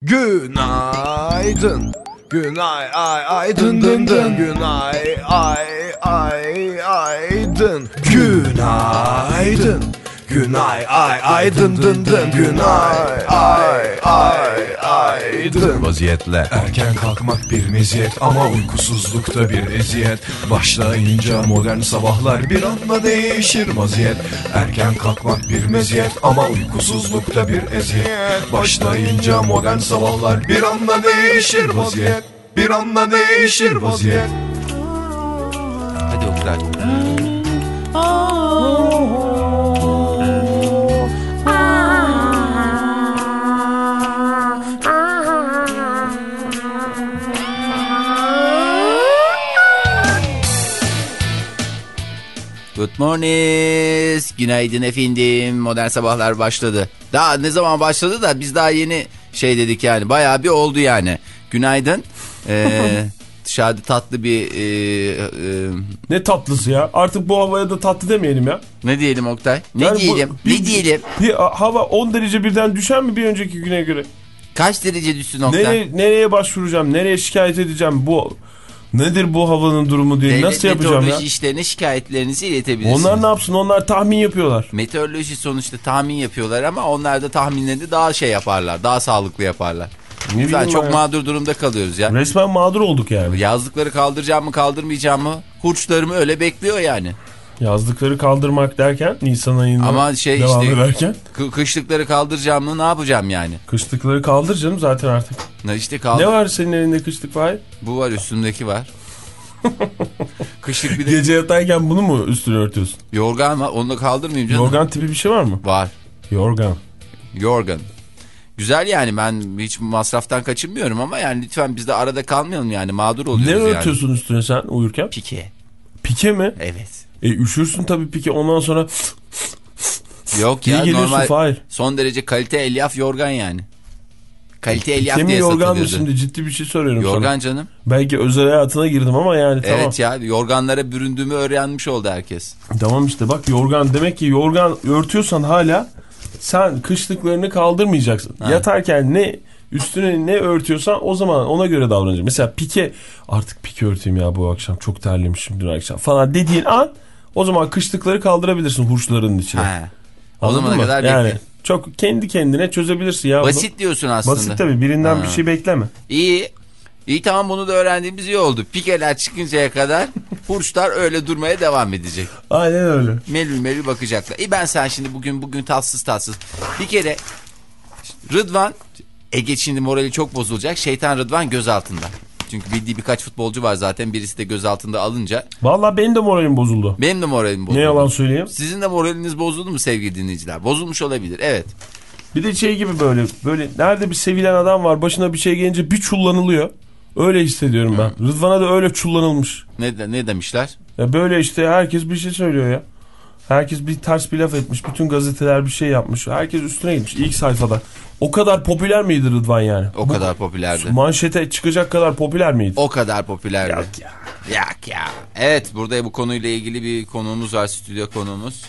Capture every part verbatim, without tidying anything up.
Günaydın. Günay ay ay dın dın dın. Günay ay ay ay dın. Günaydın. Günay ay ay dın dın dın. Günay ay ay ay dın. Vaziyetle erken kalkmak bir meziyet ama uykusuzlukta bir eziyet. Başlayınca modern sabahlar bir anda değişir vaziyet. Erken kalkmak bir meziyet ama uykusuzlukta bir eziyet. Başlayınca modern sabahlar bir anda değişir vaziyet. Bir anda değişir vaziyet. Hadi Oktay. Good morning. Günaydın efendim. Modern sabahlar başladı. Daha ne zaman başladı da biz daha yeni şey dedik yani. Bayağı bir oldu yani. Günaydın. Ee, dışarıda tatlı bir... E, e, ne tatlısı ya? Artık bu havaya da tatlı demeyelim ya. Ne diyelim Oktay? Ne yani diyelim? Bu, bir, ne diyelim? Bir, bir, hava on derece birden düşer mi bir önceki güne göre? Kaç derece düşsün Oktay? Nereye, nereye başvuracağım? Nereye şikayet edeceğim? Bu nedir bu havanın durumu diye. Devlet nasıl yapacağım ya? Meteoroloji işlerine şikayetlerinizi iletebilirsiniz. Onlar ne yapsın? Onlar tahmin yapıyorlar. Meteoroloji sonuçta tahmin yapıyorlar ama onlar da tahminlerini daha şey yaparlar. Daha sağlıklı yaparlar. Lütfen çok ya. Mağdur durumda kalıyoruz ya. Resmen mağdur olduk yani. Yazlıkları kaldıracağım mı kaldırmayacağım mı? Hurçlarımı öyle bekliyor yani. Yazlıkları kaldırmak derken Nisan ayında ama şey devam işte, ederken. Kışlıkları kaldıracağım mı ne yapacağım yani? Kışlıkları kaldır canım zaten artık. Ne işte kaldır. Ne var senin elinde kışlık var? Bu var üstümdeki var. Kışlık bir de... Gece yatarken bunu mu üstüne örtüyorsun? Yorgan var onu da kaldırmayayım canım. Yorgan tipi bir şey var mı? Var. Yorgan. Yorgan. Güzel yani ben hiç masraftan kaçınmıyorum ama yani lütfen biz de arada kalmayalım yani mağdur oluyoruz ne yani. Ne örtüyorsun üstüne sen uyurken? Pike. Pike mi? Evet. E üşürsün tabii pike ondan sonra... Yok ya normal Fahir? Son derece kalite elyaf yorgan yani. Kalite elyaf pike diye yorgan satılıyordu. Mı şimdi ciddi bir şey soruyorum yorgan sana. Yorgan canım. Belki özel hayatına girdim ama yani tamam. Evet ya yorganlara büründüğümü öğrenmiş oldu herkes. Tamam işte bak yorgan demek ki yorgan örtüyorsan hala sen kışlıklarını kaldırmayacaksın. Ha. Yatarken ne üstüne ne örtüyorsan o zaman ona göre davranacaksın. Mesela pike artık pike örteyim ya bu akşam çok terlemişim dün akşam falan dediğin an o zaman kışlıkları kaldırabilirsin hurçların içine. Ha. O zamana kadar yani bekle. çok kendi kendine çözebilirsin ya. Basit bunu. Diyorsun aslında. Basit tabii birinden ha. bir şey bekleme. İyi. İyi tamam bunu da öğrendiğimiz iyi oldu. Pikeler çıkıncaya kadar hurçlar öyle durmaya devam edecek. Aynen öyle. Melül melül bakacaklar. İyi ben sen şimdi bugün bugün tatsız tatsız. Bir kere Rıdvan Ege şimdi morali çok bozulacak. Şeytan Rıdvan gözaltında. Çünkü bildiği birkaç futbolcu var zaten. Birisi de gözaltında alınca. Vallahi benim de moralim bozuldu. Benim de moralim bozuldu. Ne yalan söyleyeyim. Sizin de moraliniz bozuldu mu sevgili dinleyiciler? Bozulmuş olabilir. Evet. Bir de şey gibi böyle böyle nerede bir sevilen adam var başına bir şey gelince bir çullanılıyor. Öyle hissediyorum ben. Hı. Rıdvan'a da öyle çullanılmış. Ne, ne demişler? Ya böyle işte herkes bir şey söylüyor ya. Herkes bir ters bir laf etmiş. Bütün gazeteler bir şey yapmış. Herkes üstüne gitmiş ilk sayfada. O kadar popüler miydi Rıdvan yani? O Bu, kadar popülerdi. Manşete çıkacak kadar popüler miydi? O kadar popülerdi. Yok ya. Yok ya. Evet burada bu konuyla ilgili bir konuğumuz var. Stüdyo konuğumuz.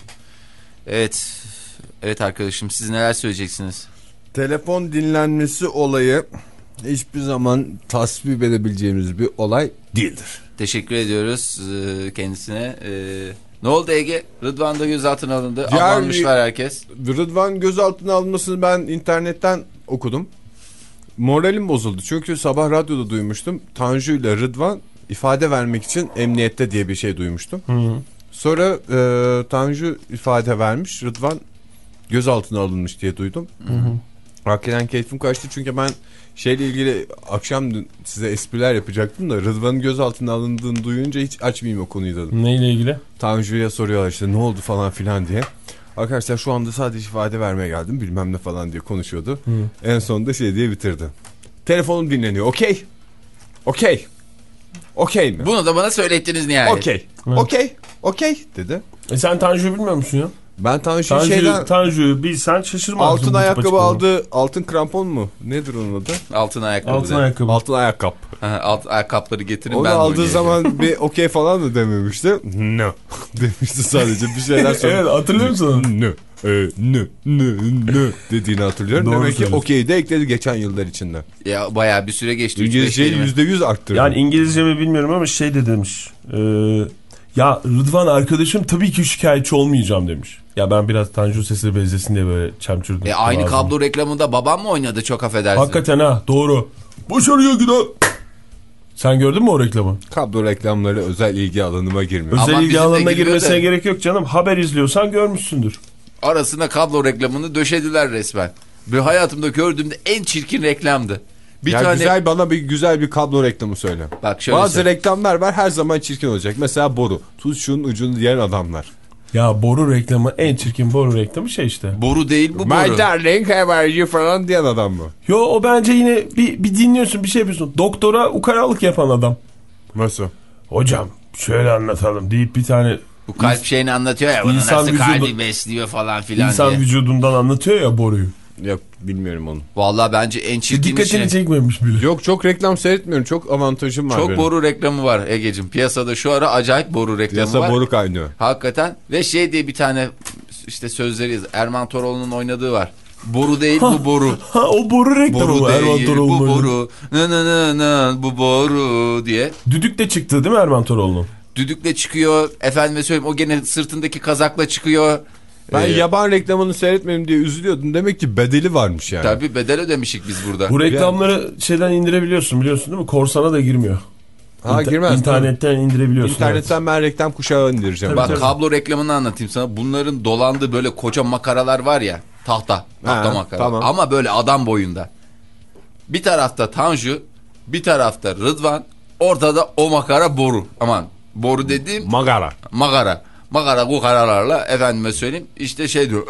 Evet. Evet arkadaşım siz neler söyleyeceksiniz? Telefon dinlenmesi olayı hiçbir zaman tasvip edebileceğimiz bir olay değildir. Teşekkür ediyoruz kendisine. Ne oldu Ege? Rıdvan da gözaltına alındı. Yani, avlanmışlar herkes. Rıdvan gözaltına alınmasını ben internetten okudum. Moralim bozuldu. Çünkü sabah radyoda duymuştum. Tanju ile Rıdvan ifade vermek için emniyette diye bir şey duymuştum. Hı hı. Sonra e, Tanju ifade vermiş. Rıdvan gözaltına alınmış diye duydum. Hı hı. Hakikaten keyfim kaçtı çünkü ben şeyle ilgili akşam size espriler yapacaktım da Rıdvan'ın gözaltına alındığını duyunca hiç açmayayım o konuyu dedim. Neyle ilgili? Tanju'ya soruyorlar işte ne oldu falan filan diye. Arkadaşlar şu anda sadece ifade vermeye geldim bilmem ne falan diye konuşuyordu. Hı. En sonunda şey diye bitirdi. Telefonum dinleniyor. Okey. Okey. Okey mi? Bunu da bana söylettiniz nihayet. Okey. Okey. Okey dedi. E sen Tanju'yu bilmiyor musun ya? Ben Tanju'yu Tanju, şeyden... Tanju'yu bilsen şaşırmazsın. Altın ayakkabı aldı. Altın krampon mu? Nedir onun adı? Altın ayakkabı. Altın ayakkabı. Altın ayakkabı. Ha, alt ayakkabıları getirin onu ben aldığı zaman bir okey falan mı dememişti? No. Demişti sadece bir şeyler söyledi. Evet hatırlıyor musun? No. e, nı nı nı dediğini hatırlıyorum. Doğru Demek ki söylüyorsun. okey de ekledi geçen yıllar içinde. Ya bayağı bir süre geçti. İngilizceyi yüzde yüz arttırdı. Yani İngilizce mi bilmiyorum ama şey de demiş. E, ya Rıdvan arkadaşım tabii ki şikayetçi olmayacağım demiş. Ya ben biraz Tanju sesine benzesin diye böyle çemçürdüm. E aynı lazım. kablo reklamında babam mı oynadı, çok affedersin. Hakikaten ha, doğru. Başarıya giden. Sen gördün mü o reklamı? Kablo reklamları özel ilgi alanıma girmiyor. Özel Ama ilgi bizim de alanına giriyor girmesine da. gerek yok canım. Haber izliyorsan görmüşsündür. Arasına kablo reklamını döşediler resmen. Bir hayatımda gördüğümde en çirkin reklamdı. Bir ya tane güzel, bana bir güzel bir kablo reklamı söyle. Bak şöyle Bazı söyle. reklamlar var her zaman çirkin olacak. Mesela boru. Tuz şunun ucunu diyen adamlar. Ya boru reklamı, en çirkin boru reklamı şey işte. boru değil bu My boru. darling how are you falan diyen adam mı? Yo, o bence yine bir, bir dinliyorsun, bir şey yapıyorsun. Doktora ukalalık yapan adam. Nasıl? Hocam şöyle anlatalım deyip bir tane Bu kalp şeyini anlatıyor ya. Bunu İnsan nasıl vücudu- kalbi besliyor falan filan insan diye. vücudundan anlatıyor ya boruyu. Yok bilmiyorum onu. Vallahi bence en çirkin Dikkatini işi. çekmemiş bile. Yok çok reklam seyretmiyorum. Çok avantajım var Çok benim. boru reklamı var Egeciğim. Piyasada şu ara acayip boru reklamı Piyasa var. boru kaynıyor. Hakikaten. Ve şey diye bir tane işte sözleri yaz- Erman Toroğlu'nun oynadığı var. Boru değil bu boru. Ha, o boru reklamı Boru bu, Erman değil bu Toroğlu'nun. boru. Nı nı nı nı bu boru diye. Düdük de çıktı değil mi Erman Toroğlu'nun? Düdükle çıkıyor. Efendime söyleyeyim, o gene sırtındaki kazakla çıkıyor. Ben Ee, yaban reklamını seyretmedim diye üzülüyordum. Demek ki bedeli varmış yani. Tabii bedel ödemişik biz burada. Bu reklamları şeyden indirebiliyorsun, biliyorsun değil mi? Korsana da girmiyor. Ha İnter- girmez. İnternetten indirebiliyorsun. İnternetten ben reklam kuşağı indireceğim. Bak tabii. kablo reklamını anlatayım sana. Bunların dolandığı böyle koca makaralar var ya. Tahta. Tahta Ha, makara. tamam. Ama böyle adam boyunda. Bir tarafta Tanju, bir tarafta Rıdvan. Ortada o makara boru. Aman boru dediğim Magara. makara. Makara kukaralarla efendime söyleyeyim. İşte şey diyor.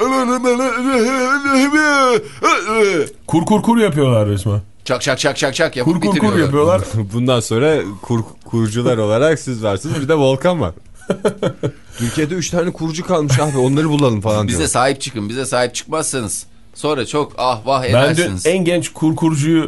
Kur kur kur yapıyorlar resmen. Çak çak çak çak çak yapıp Kur kur kur bitiriyorlar. yapıyorlar. Bundan sonra kur, kurucular olarak siz varsınız. Bir de Volkan var. Türkiye'de üç tane kurucu kalmış abi. Onları bulalım falan diyor. Bize sahip çıkın. Bize sahip çıkmazsanız sonra çok ah vah Ben edersiniz. dün en genç kur kurcuyu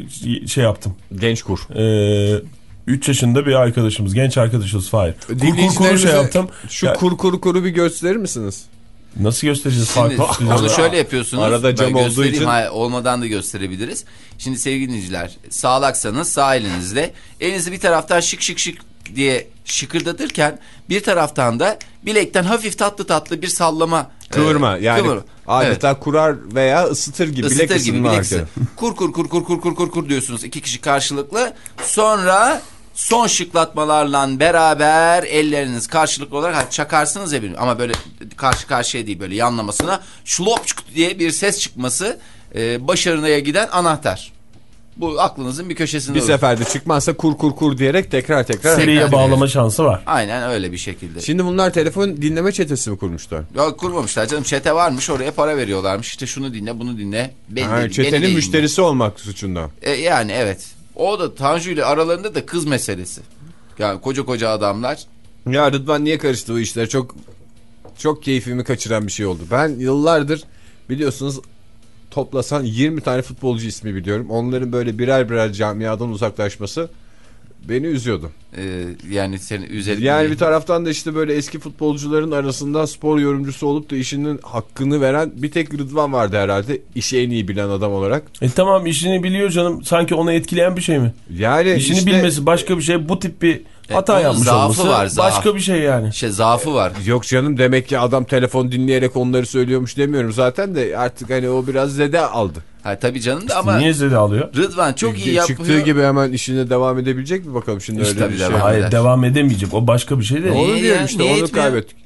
şey yaptım. Genç kur. Ee, üç yaşında bir arkadaşımız, genç arkadaşımız Fahir. Kur kur kuru Dinleyicilerimize şey yaptım. Şu Ya, kur kur kuru bir gösterir misiniz? nasıl göstereceğiz Şimdi Fahir? onu şöyle yapıyorsunuz. Arada cam Ben olduğu göstereyim. için- Hayır, olmadan da gösterebiliriz. Şimdi sevgili dinleyiciler, sağlaksanız sağ elinizle elinizi bir taraftan şık şık şık diye şıkırdatırken bir taraftan da bilekten hafif tatlı tatlı bir sallama. Kıvırma e, yani kıvır. adeta Evet. kurar veya ısıtır gibi. Isıtır bilek gibi ısınma bilek hareketi. ısı. Kur kur kur kur kur kur kur kur diyorsunuz iki kişi karşılıklı. Sonra son şıklatmalarla beraber elleriniz karşılıklı olarak hadi çakarsınız ya birbirine. Ama böyle karşı karşıya değil, böyle yanlamasına şlop çık diye bir ses çıkması e, başarıya giden anahtar. Bu aklınızın bir köşesinde Bir olur. seferde çıkmazsa kur kur kur diyerek tekrar tekrar. Seriye Tekrar bağlama şansı var. Aynen öyle bir şekilde. Şimdi bunlar telefon dinleme çetesi mi kurmuşlar? Ya kurmamışlar canım, çete varmış, oraya para veriyorlarmış. İşte şunu dinle bunu dinle. Beni Ha, de- beni de çetenin dinle. müşterisi olmak suçundan. E, yani evet. O da Tanju ile aralarında da kız meselesi. Yani koca koca adamlar. Ya Rıdvan niye karıştı bu işler? Çok çok keyfimi kaçıran bir şey oldu. Ben yıllardır biliyorsunuz toplasan yirmi tane futbolcu ismi biliyorum. Onların böyle birer birer camiadan uzaklaşması beni üzüyordu. E, yani seni üzerinde. Yani bir taraftan da işte böyle eski futbolcuların arasında spor yorumcusu olup da işinin hakkını veren bir tek Rıdvan vardı herhalde. İşi en iyi bilen adam olarak. E tamam, işini biliyor canım. Sanki onu etkileyen bir şey mi? Yani İşini işte, bilmesi başka bir şey. Bu tip bir hata onun yapmış zaafı olması var, zaaf. başka bir şey yani. İşte zaafı var. yok canım, demek ki adam telefon dinleyerek onları söylüyormuş demiyorum zaten de artık hani o biraz zede aldı. Ha, tabii canım da ama Niye zede alıyor? Rıdvan çok iyi Çıktığı yapıyor. gibi hemen işine devam edebilecek mi bakalım şimdi İşte öyle tabii bir şey. devam Hayır, eder. devam edemeyecek. O başka bir şey değil. Niye Onu diyorum ya? işte, Niye onu etmiyor? kaybettik.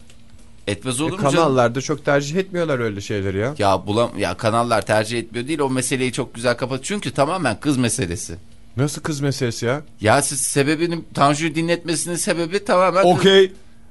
Etmez E, olur mu canım? kanallarda çok tercih etmiyorlar öyle şeyleri ya. Ya bulam ya kanallar tercih etmiyor değil, o meseleyi çok güzel kapat. Çünkü tamamen kız meselesi. Nasıl kız meselesi ya? Ya siz sebebinin Tanju'yu dinletmesinin sebebi tamamen kız- Okey.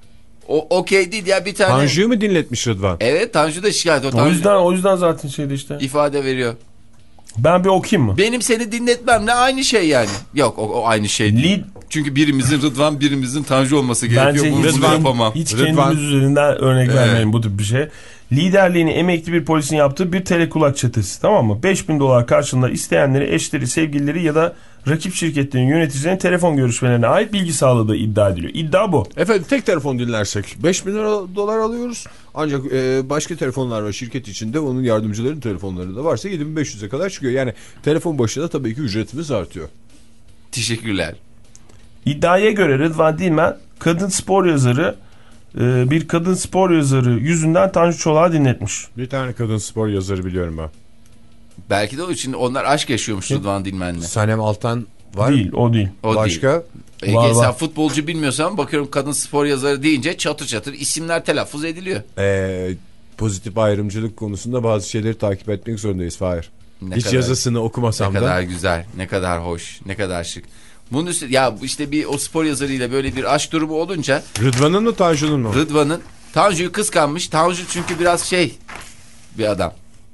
O okey değil ya, bir tane. Tanju'yu mu dinletmiş Rıdvan? Evet, Tanju da şikayet. O, O Tanju yüzden o yüzden zaten şeydi işte. ifade veriyor. Ben bir okuyayım mı? Benim seni dinletmemle aynı şey yani. Yok o, o aynı şey değil. Lead Çünkü birimizin Rıdvan, birimizin Tanju olması gerekiyor. Bence Bunu hiç, bunu yapamam. hiç Rıdvan- kendimiz üzerinden örnek Evet. vermeyin bu tip bir şey. Liderliğini emekli bir polisin yaptığı bir telekulak çetesi, tamam mı? beş bin dolar karşılığında isteyenleri, eşleri, sevgilileri ya da rakip şirketlerin yöneticilerinin telefon görüşmelerine ait bilgi sağladığı iddia ediliyor. İddia bu. Efendim tek telefon dinlersek beş bin lira dolar alıyoruz. Ancak e, başka telefonlar var şirket içinde. Onun yardımcıların telefonları da varsa yedi bin beş yüze kadar çıkıyor. Yani telefon başına tabii ki ücretimiz artıyor. Teşekkürler. İddiaya göre Rıdvan Dilmen kadın spor yazarı e, bir kadın spor yazarı yüzünden Tanju Çolak'ı dinletmiş. Bir tane kadın spor yazarı biliyorum ben. Belki de o için onlar aşk yaşıyormuş Rıdvan Dilmen'le. Sanem Altan var. Değil, o değil. O Başka? değil. Ege, Var, sen var. futbolcu bilmiyorsan bakıyorum kadın spor yazarı deyince çatır çatır isimler telaffuz ediliyor. Ee, pozitif ayrımcılık konusunda bazı şeyleri takip etmek zorundayız Fahir. Ne Hiç kadar- yazısını okumasam Ne da. kadar güzel, ne kadar hoş, ne kadar şık. Bunun üstü, ya işte bir o spor yazarıyla böyle bir aşk durumu olunca Rıdvan'ın mı Tanju'nun mu? Rıdvan'ın Tanju'yu kıskanmış. Tanju çünkü biraz şey bir adam.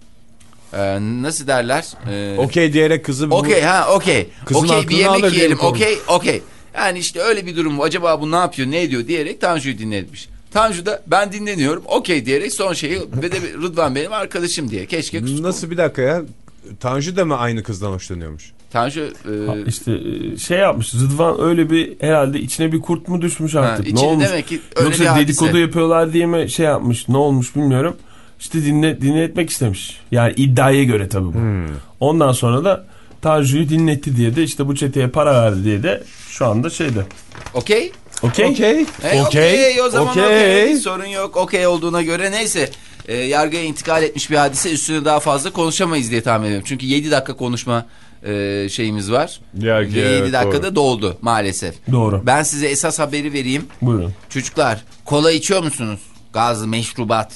Ee, nasıl derler? Ee, Okey diyerek kızı bu. Okey ha okey. Kızın Okey bir aklını alır yemek diyelim yiyelim. konu. Okey okey. Yani işte öyle bir durum. Acaba bu ne yapıyor, ne ediyor diyerek Tanju'yu dinletmiş. Tanju da ben dinleniyorum. Okey diyerek son şeyi ve de Rıdvan benim arkadaşım diye. Keşke kustum. Nasıl bir dakika ya? Tanju da mı aynı kızdan hoşlanıyormuş? Tanju e, Ha, işte e, şey yapmış Rıdvan, öyle bir herhalde içine bir kurt mu düşmüş artık, Ha, ne içine olmuş demek ki öyle bir yoksa hadise. dedikodu yapıyorlar diye mi şey yapmış, ne olmuş bilmiyorum, işte dinle, dinletmek istemiş yani iddiaya göre tabii bu. Hmm. Ondan sonra da Tanju'yu dinletti diye de işte bu çeteye para verdi diye de şu anda şeyde okey. okey Okey. E, okey o zaman okey. Okey. Sorun yok. Okey olduğuna göre neyse. E, yargıya intikal etmiş bir hadise, üstüne daha fazla konuşamayız diye tahmin ediyorum. Çünkü yedi dakika konuşma e, şeyimiz var. Yargıya, Ve yedi evet, dakikada doğru. doldu maalesef. doğru, Ben size esas haberi vereyim. buyurun. Çocuklar kola içiyor musunuz? Gazlı meşrubat.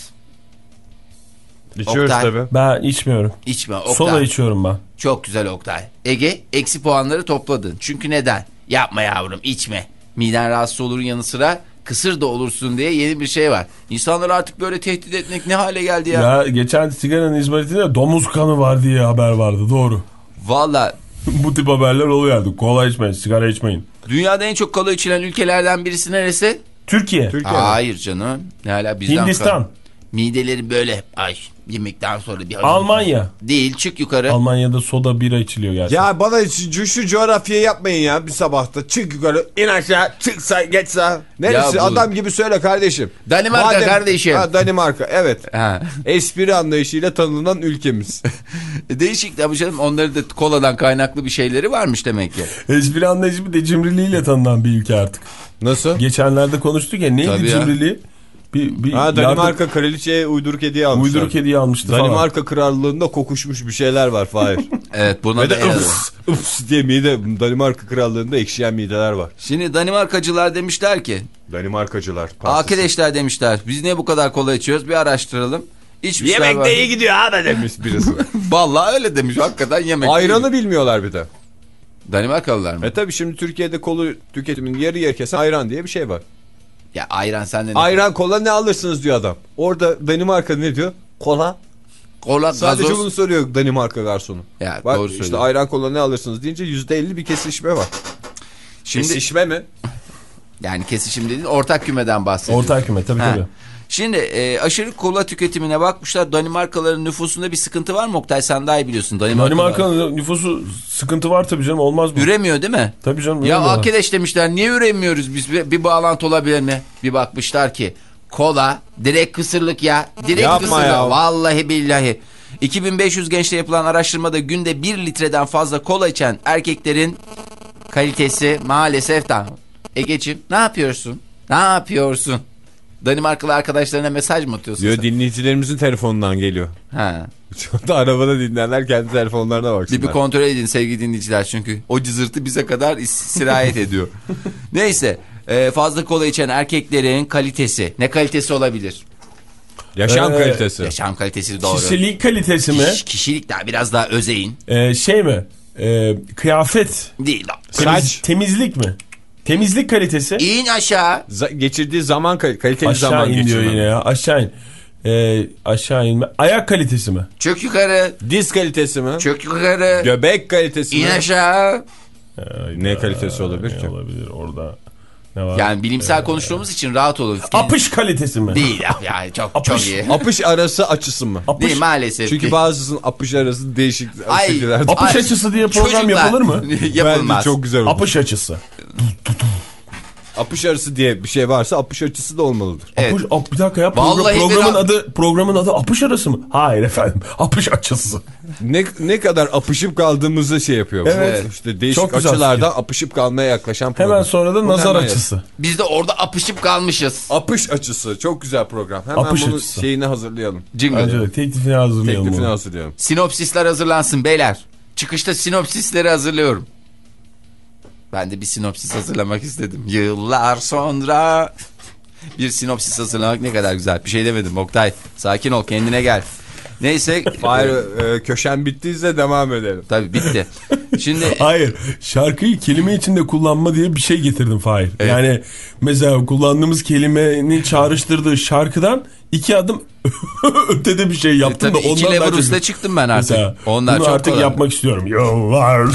İçiyoruz Oktay. tabii. Ben içmiyorum, İçme Oktay. soda içiyorum ben. Çok güzel Oktay. Ege eksi puanları topladın. Çünkü neden? Yapma yavrum, içme. Miden rahatsız olurun yanı sıra kısır da olursun diye yeni bir şey var. İnsanları artık böyle tehdit etmek ne hale geldi ya? Ya geçen sigaranın izmaritinde domuz kanı var diye haber vardı, doğru. Valla Bu tip haberler oluyordu. Kola içmeyin, sigara içmeyin. dünyada en çok kola içilen ülkelerden birisi neresi? Türkiye, Türkiye. Hayır canım. Ne hala bizden Hindistan, kal- Mideleri böyle ay yemekten sonra bir Almanya. Değil, çık yukarı. Almanya'da soda bira içiliyor gerçekten. Ya bana şu, şu coğrafyayı yapmayın ya bir sabahta. Çık yukarı, in aşağı, çık sağ, geç sağ. Neresi? Ya bu- Adam gibi söyle kardeşim. Danimarka kardeşim. Ha, Danimarka, evet. Ha. Espri anlayışıyla tanınan ülkemiz. Değişik ama canım, onların da koladan kaynaklı bir şeyleri varmış demek ki. Espri anlayışı bir de cimriliğiyle tanınan bir ülke artık. Nasıl? Geçenlerde konuştuk ya, neydi Tabii ya. cimriliği? Bir, bir Ha, Danimarka yardım- kraliçeye uyduruk hediye almışlar. uyduruk hediye almıştı falan. Danimarka krallığında kokuşmuş bir şeyler var Fahir. Evet, buna Ve da de el alın. ıps, ıps diye mide, Danimarka krallığında ekşiyen mideler var. Şimdi Danimarkacılar demişler ki, Danimarkacılar. partisi. arkadaşlar demişler, biz niye bu kadar kola içiyoruz, bir araştıralım. İçmişler Yemek var. de iyi gidiyor abi demiş birisi. Vallahi öyle demiş, hakikaten yemek. Ayranı bilmiyorlar bir de. Danimarkalılar mı? E tabi şimdi Türkiye'de kola tüketiminin yarı yer kesen ayran diye bir şey var. Ya ayran senden ne? Ayran kola ne alırsınız diyor adam. Orada Danimarka ne diyor? Kola. Kola, Sadece gazoz. bunu soruyor Danimarka garsonu. Ya, Bak doğru işte söylüyor. ayran kola ne alırsınız deyince yüzde elli bir kesişme var. Şimdi Kesişme mi? yani kesişim dediğin ortak kümeden bahsediyoruz. Ortak küme tabii Ha. tabii. Şimdi e, aşırı kola tüketimine bakmışlar. Danimarkalıların nüfusunda bir sıkıntı var mı Oktay? Sen daha iyi biliyorsun. Danimarka Danimarka'nın nüfusu sıkıntı var tabii canım, olmaz mı? üremiyor değil mi? Tabii canım. Ya üremiyorlar. arkadaş demişler, niye üremiyoruz biz, bir, bir bağlantı olabilir mi? Bir bakmışlar ki kola direkt kısırlık ya. Direkt Yapma kısırlık. ya. Vallahi billahi. iki bin beş yüz gençle yapılan araştırmada günde bir litreden fazla kola içen erkeklerin kalitesi maalesef tam. Egeciğim ne yapıyorsun? Ne yapıyorsun? Danimarkalı arkadaşlarına mesaj mı atıyorsun Diyor sen? dinleyicilerimizin telefonundan geliyor. Ha. Şu anda arabada dinleyenler kendi telefonlarına baksınlar. Bir, bir kontrol edin sevgili dinleyiciler, çünkü o cızırtı bize kadar is- sirayet ediyor. Neyse, e, fazla kola içen erkeklerin kalitesi ne kalitesi olabilir? Yaşam Ee, kalitesi. Yaşam kalitesi doğru. Kişilik kalitesi mi? Kiş- kişilik daha biraz daha özeyin. Ee, şey mi? Ee, kıyafet. Değil. Temiz, Saç. temizlik mi? Temizlik kalitesi. İn aşağı. Z- geçirdiği zaman kal- kaliteli Aşağı zaman in diyor geçirme. yine ya. Aşağı in. Ee, aşağı inme. Ayak kalitesi mi? Çök yukarı. Diz kalitesi mi? Çök yukarı. Göbek kalitesi İn mi? aşağı. Ne kalitesi olabilir ne ki? olabilir orada? Ne var? Yani bilimsel Ee, konuştuğumuz için rahat olun. Apış kalitesi mi? Değil ya, yani çok Apış. çok iyi. Apış arası açısı mı? Apış, Değil maalesef. Çünkü ki. bazısının apış arası değişik Ay, şekillerde. apış Ay, açısı diye program çocuklar. yapılır mı? Yapılmaz. Bence çok güzel olur. Apış açısı. Apış arası diye bir şey varsa apış açısı da olmalıdır. Evet. Apış, ap, bir dakika ya program- Vallahi programın bir- adı programın adı apış arası mı? Hayır efendim. Apış açısı. Ne ne kadar apışıp kaldığımızı şey yapıyor. Evet. İşte değişik Çok güzel açılardan apışıp kalmaya yaklaşan program. Hemen sonra da Bunu nazar hemen yap. açısı. Biz de orada apışıp kalmışız. Apış açısı çok güzel program. Hemen Apış bunu açısı. şeyini hazırlayalım. Jingle. Bence de teklifini hazırlayalım. Teklifini onu. hazırlayalım. Sinopsisler hazırlansın beyler. Çıkışta sinopsisleri hazırlıyorum. Ben de bir sinopsis hazırlamak istedim. Yıllar sonra bir sinopsis hazırlamak ne kadar güzel. Bir şey demedim Oktay. Sakin ol, kendine gel. Neyse. Hayır, e, köşen bittiyse devam edelim. Tabii bitti. Şimdi Hayır, şarkıyı kelime içinde kullanma diye bir şey getirdim Fahir. Evet. Yani mesela kullandığımız kelimenin çağrıştırdığı şarkıdan iki adım ötede bir şey yaptım da tabii iki ondan daha level çok- üstte çıktım ben artık. Mesela, Onlar bunu çok artık kolay. yapmak istiyorum. Yıllar.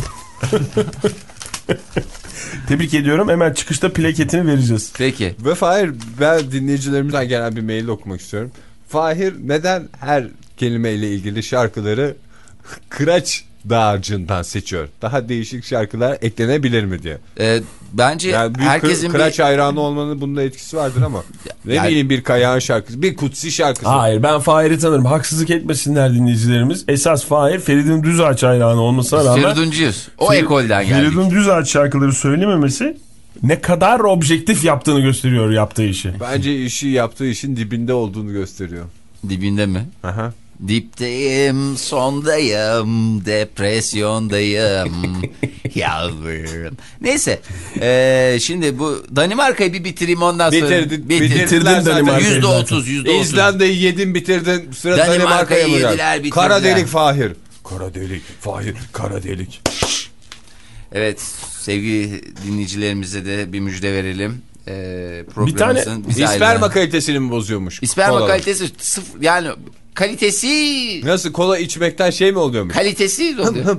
Tebrik ediyorum. Hemen çıkışta plaketini vereceğiz. Peki. Ve Fahir, ben dinleyicilerimizden gelen bir mail okumak istiyorum. Fahir neden her kelimeyle ilgili şarkıları Kıraç Dağarcı'ndan seçiyor? Daha değişik şarkılar eklenebilir mi diye. Ee, bence Yani büyük herkesin kır, Kıraç bir... hayranı olmanın bunda etkisi vardır ama ne Yani- bileyim bir Kayağın şarkısı, bir Kutsi şarkısı. Hayır, ben Fahir'i tanırım. Haksızlık etmesinler dinleyicilerimiz. Esas Fahir Feridun Düzağaç hayranı olmasına rağmen Feriduncuyuz. O Fer- ekolden geldik. Feridun Düzağaç şarkıları söylememesi ne kadar objektif yaptığını gösteriyor yaptığı işi. Bence işi yaptığı işin dibinde olduğunu gösteriyor. Dibinde mi? Aha. Dipteyim, sondayım, depresyondayım yavrum. Neyse, ee, şimdi bu Danimarka'yı bir bitireyim ondan sonra. Bitirdin, Bitir- bitirdin Danimarka'yı Yüzde zaten. otuz, yüzde otuz. İzlanda'yı yedin bitirdin, sıra Danimarka'yı Danimarka'ya mı yediler, geldi? bitirdiler. Kara delik Fahir. Kara delik Fahir, kara delik. Evet, sevgili dinleyicilerimize de bir müjde verelim. Ee, Bir tane programımızın bize İsperma ayrılan- kalitesini mi bozuyormuş? İsperma Kolalar. kalitesi sıfır, yani kalitesi Nasıl, kola içmekten şey mi oluyormuş? kalitesi oluyor.